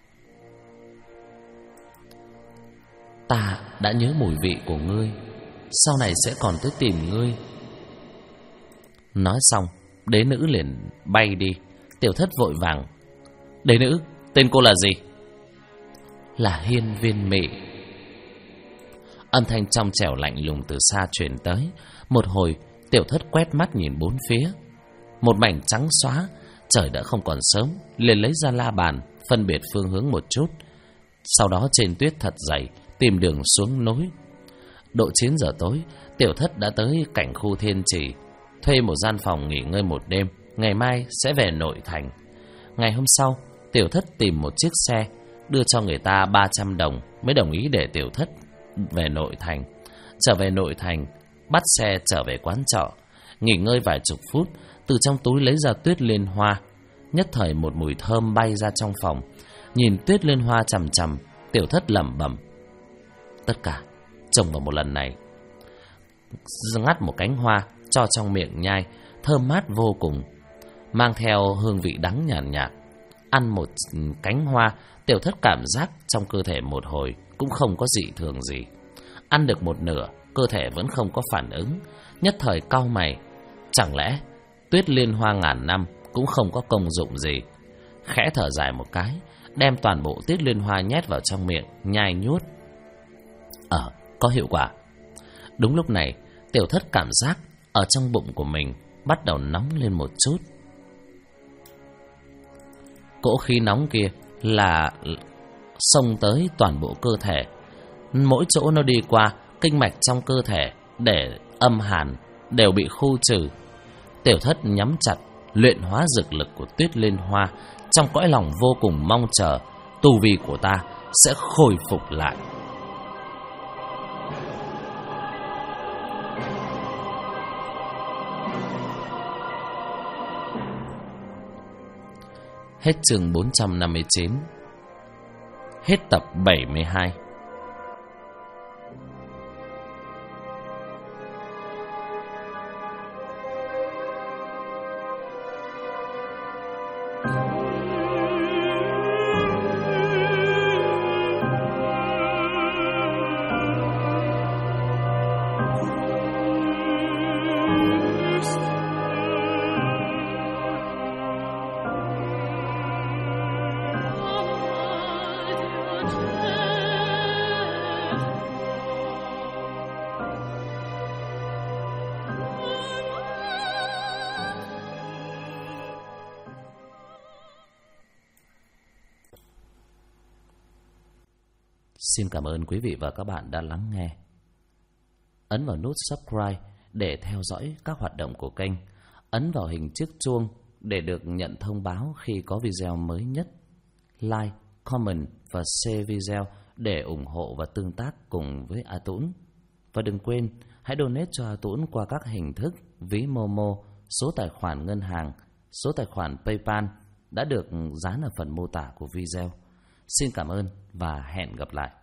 Ta đã nhớ mùi vị của ngươi, sau này sẽ còn tới tìm ngươi. Nói xong, đế nữ liền bay đi. Tiểu Thất vội vàng: Đế nữ, tên cô là gì? Là Hiên Viên Mị. Âm thanh trong trẻo lạnh lùng từ xa truyền tới. Một hồi, Tiểu Thất quét mắt nhìn bốn phía. Một mảnh trắng xóa, trời đã không còn sớm, liền lấy ra la bàn, phân biệt phương hướng một chút. Sau đó trên tuyết thật dày, tìm đường xuống núi. Độ 9 giờ tối, Tiểu Thất đã tới cảnh khu Thiên Trì, thuê một gian phòng nghỉ ngơi một đêm, ngày mai sẽ về nội thành. Ngày hôm sau, Tiểu Thất tìm một chiếc xe, đưa cho người ta 300 đồng mới đồng ý để Tiểu Thất về nội thành. Trở về nội thành, bắt xe trở về quán trọ, nghỉ ngơi vài chục phút, từ trong túi lấy ra tuyết liên hoa. Nhất thời một mùi thơm bay ra trong phòng. Nhìn tuyết liên hoa chằm chằm, Tiểu Thất lẩm bẩm: tất cả trồng vào một lần này. Ngắt một cánh hoa, cho trong miệng nhai, thơm mát vô cùng, mang theo hương vị đắng nhàn nhạt. Ăn một cánh hoa, Tiểu Thất cảm giác trong cơ thể một hồi cũng không có dị thường gì. Ăn được một nửa, cơ thể vẫn không có phản ứng. Nhất thời cau mày, chẳng lẽ tuyết liên hoa ngàn năm cũng không có công dụng gì? Khẽ thở dài một cái, đem toàn bộ tuyết liên hoa nhét vào trong miệng, nhai nhút. Có hiệu quả. Đúng lúc này, Tiểu Thất cảm giác ở trong bụng của mình bắt đầu nóng lên một chút. Cỗ khí nóng kia là xông tới toàn bộ cơ thể. Mỗi chỗ nó đi qua, kinh mạch trong cơ thể để âm hàn đều bị khu trừ. Tiểu Thất nhắm chặt, luyện hóa dược lực của tuyết liên hoa, trong cõi lòng vô cùng mong chờ tu vi của ta sẽ khôi phục lại. Hết chương 459. Hết tập 72. Xin cảm ơn quý vị và các bạn đã lắng nghe. Ấn vào nút subscribe để theo dõi các hoạt động của kênh. Ấn vào hình chiếc chuông để được nhận thông báo khi có video mới nhất. Like, comment và share video để ủng hộ và tương tác cùng với A Tũng. Và đừng quên, hãy donate cho A Tũng qua các hình thức ví Momo, số tài khoản ngân hàng, số tài khoản PayPal đã được dán ở phần mô tả của video. Xin cảm ơn và hẹn gặp lại.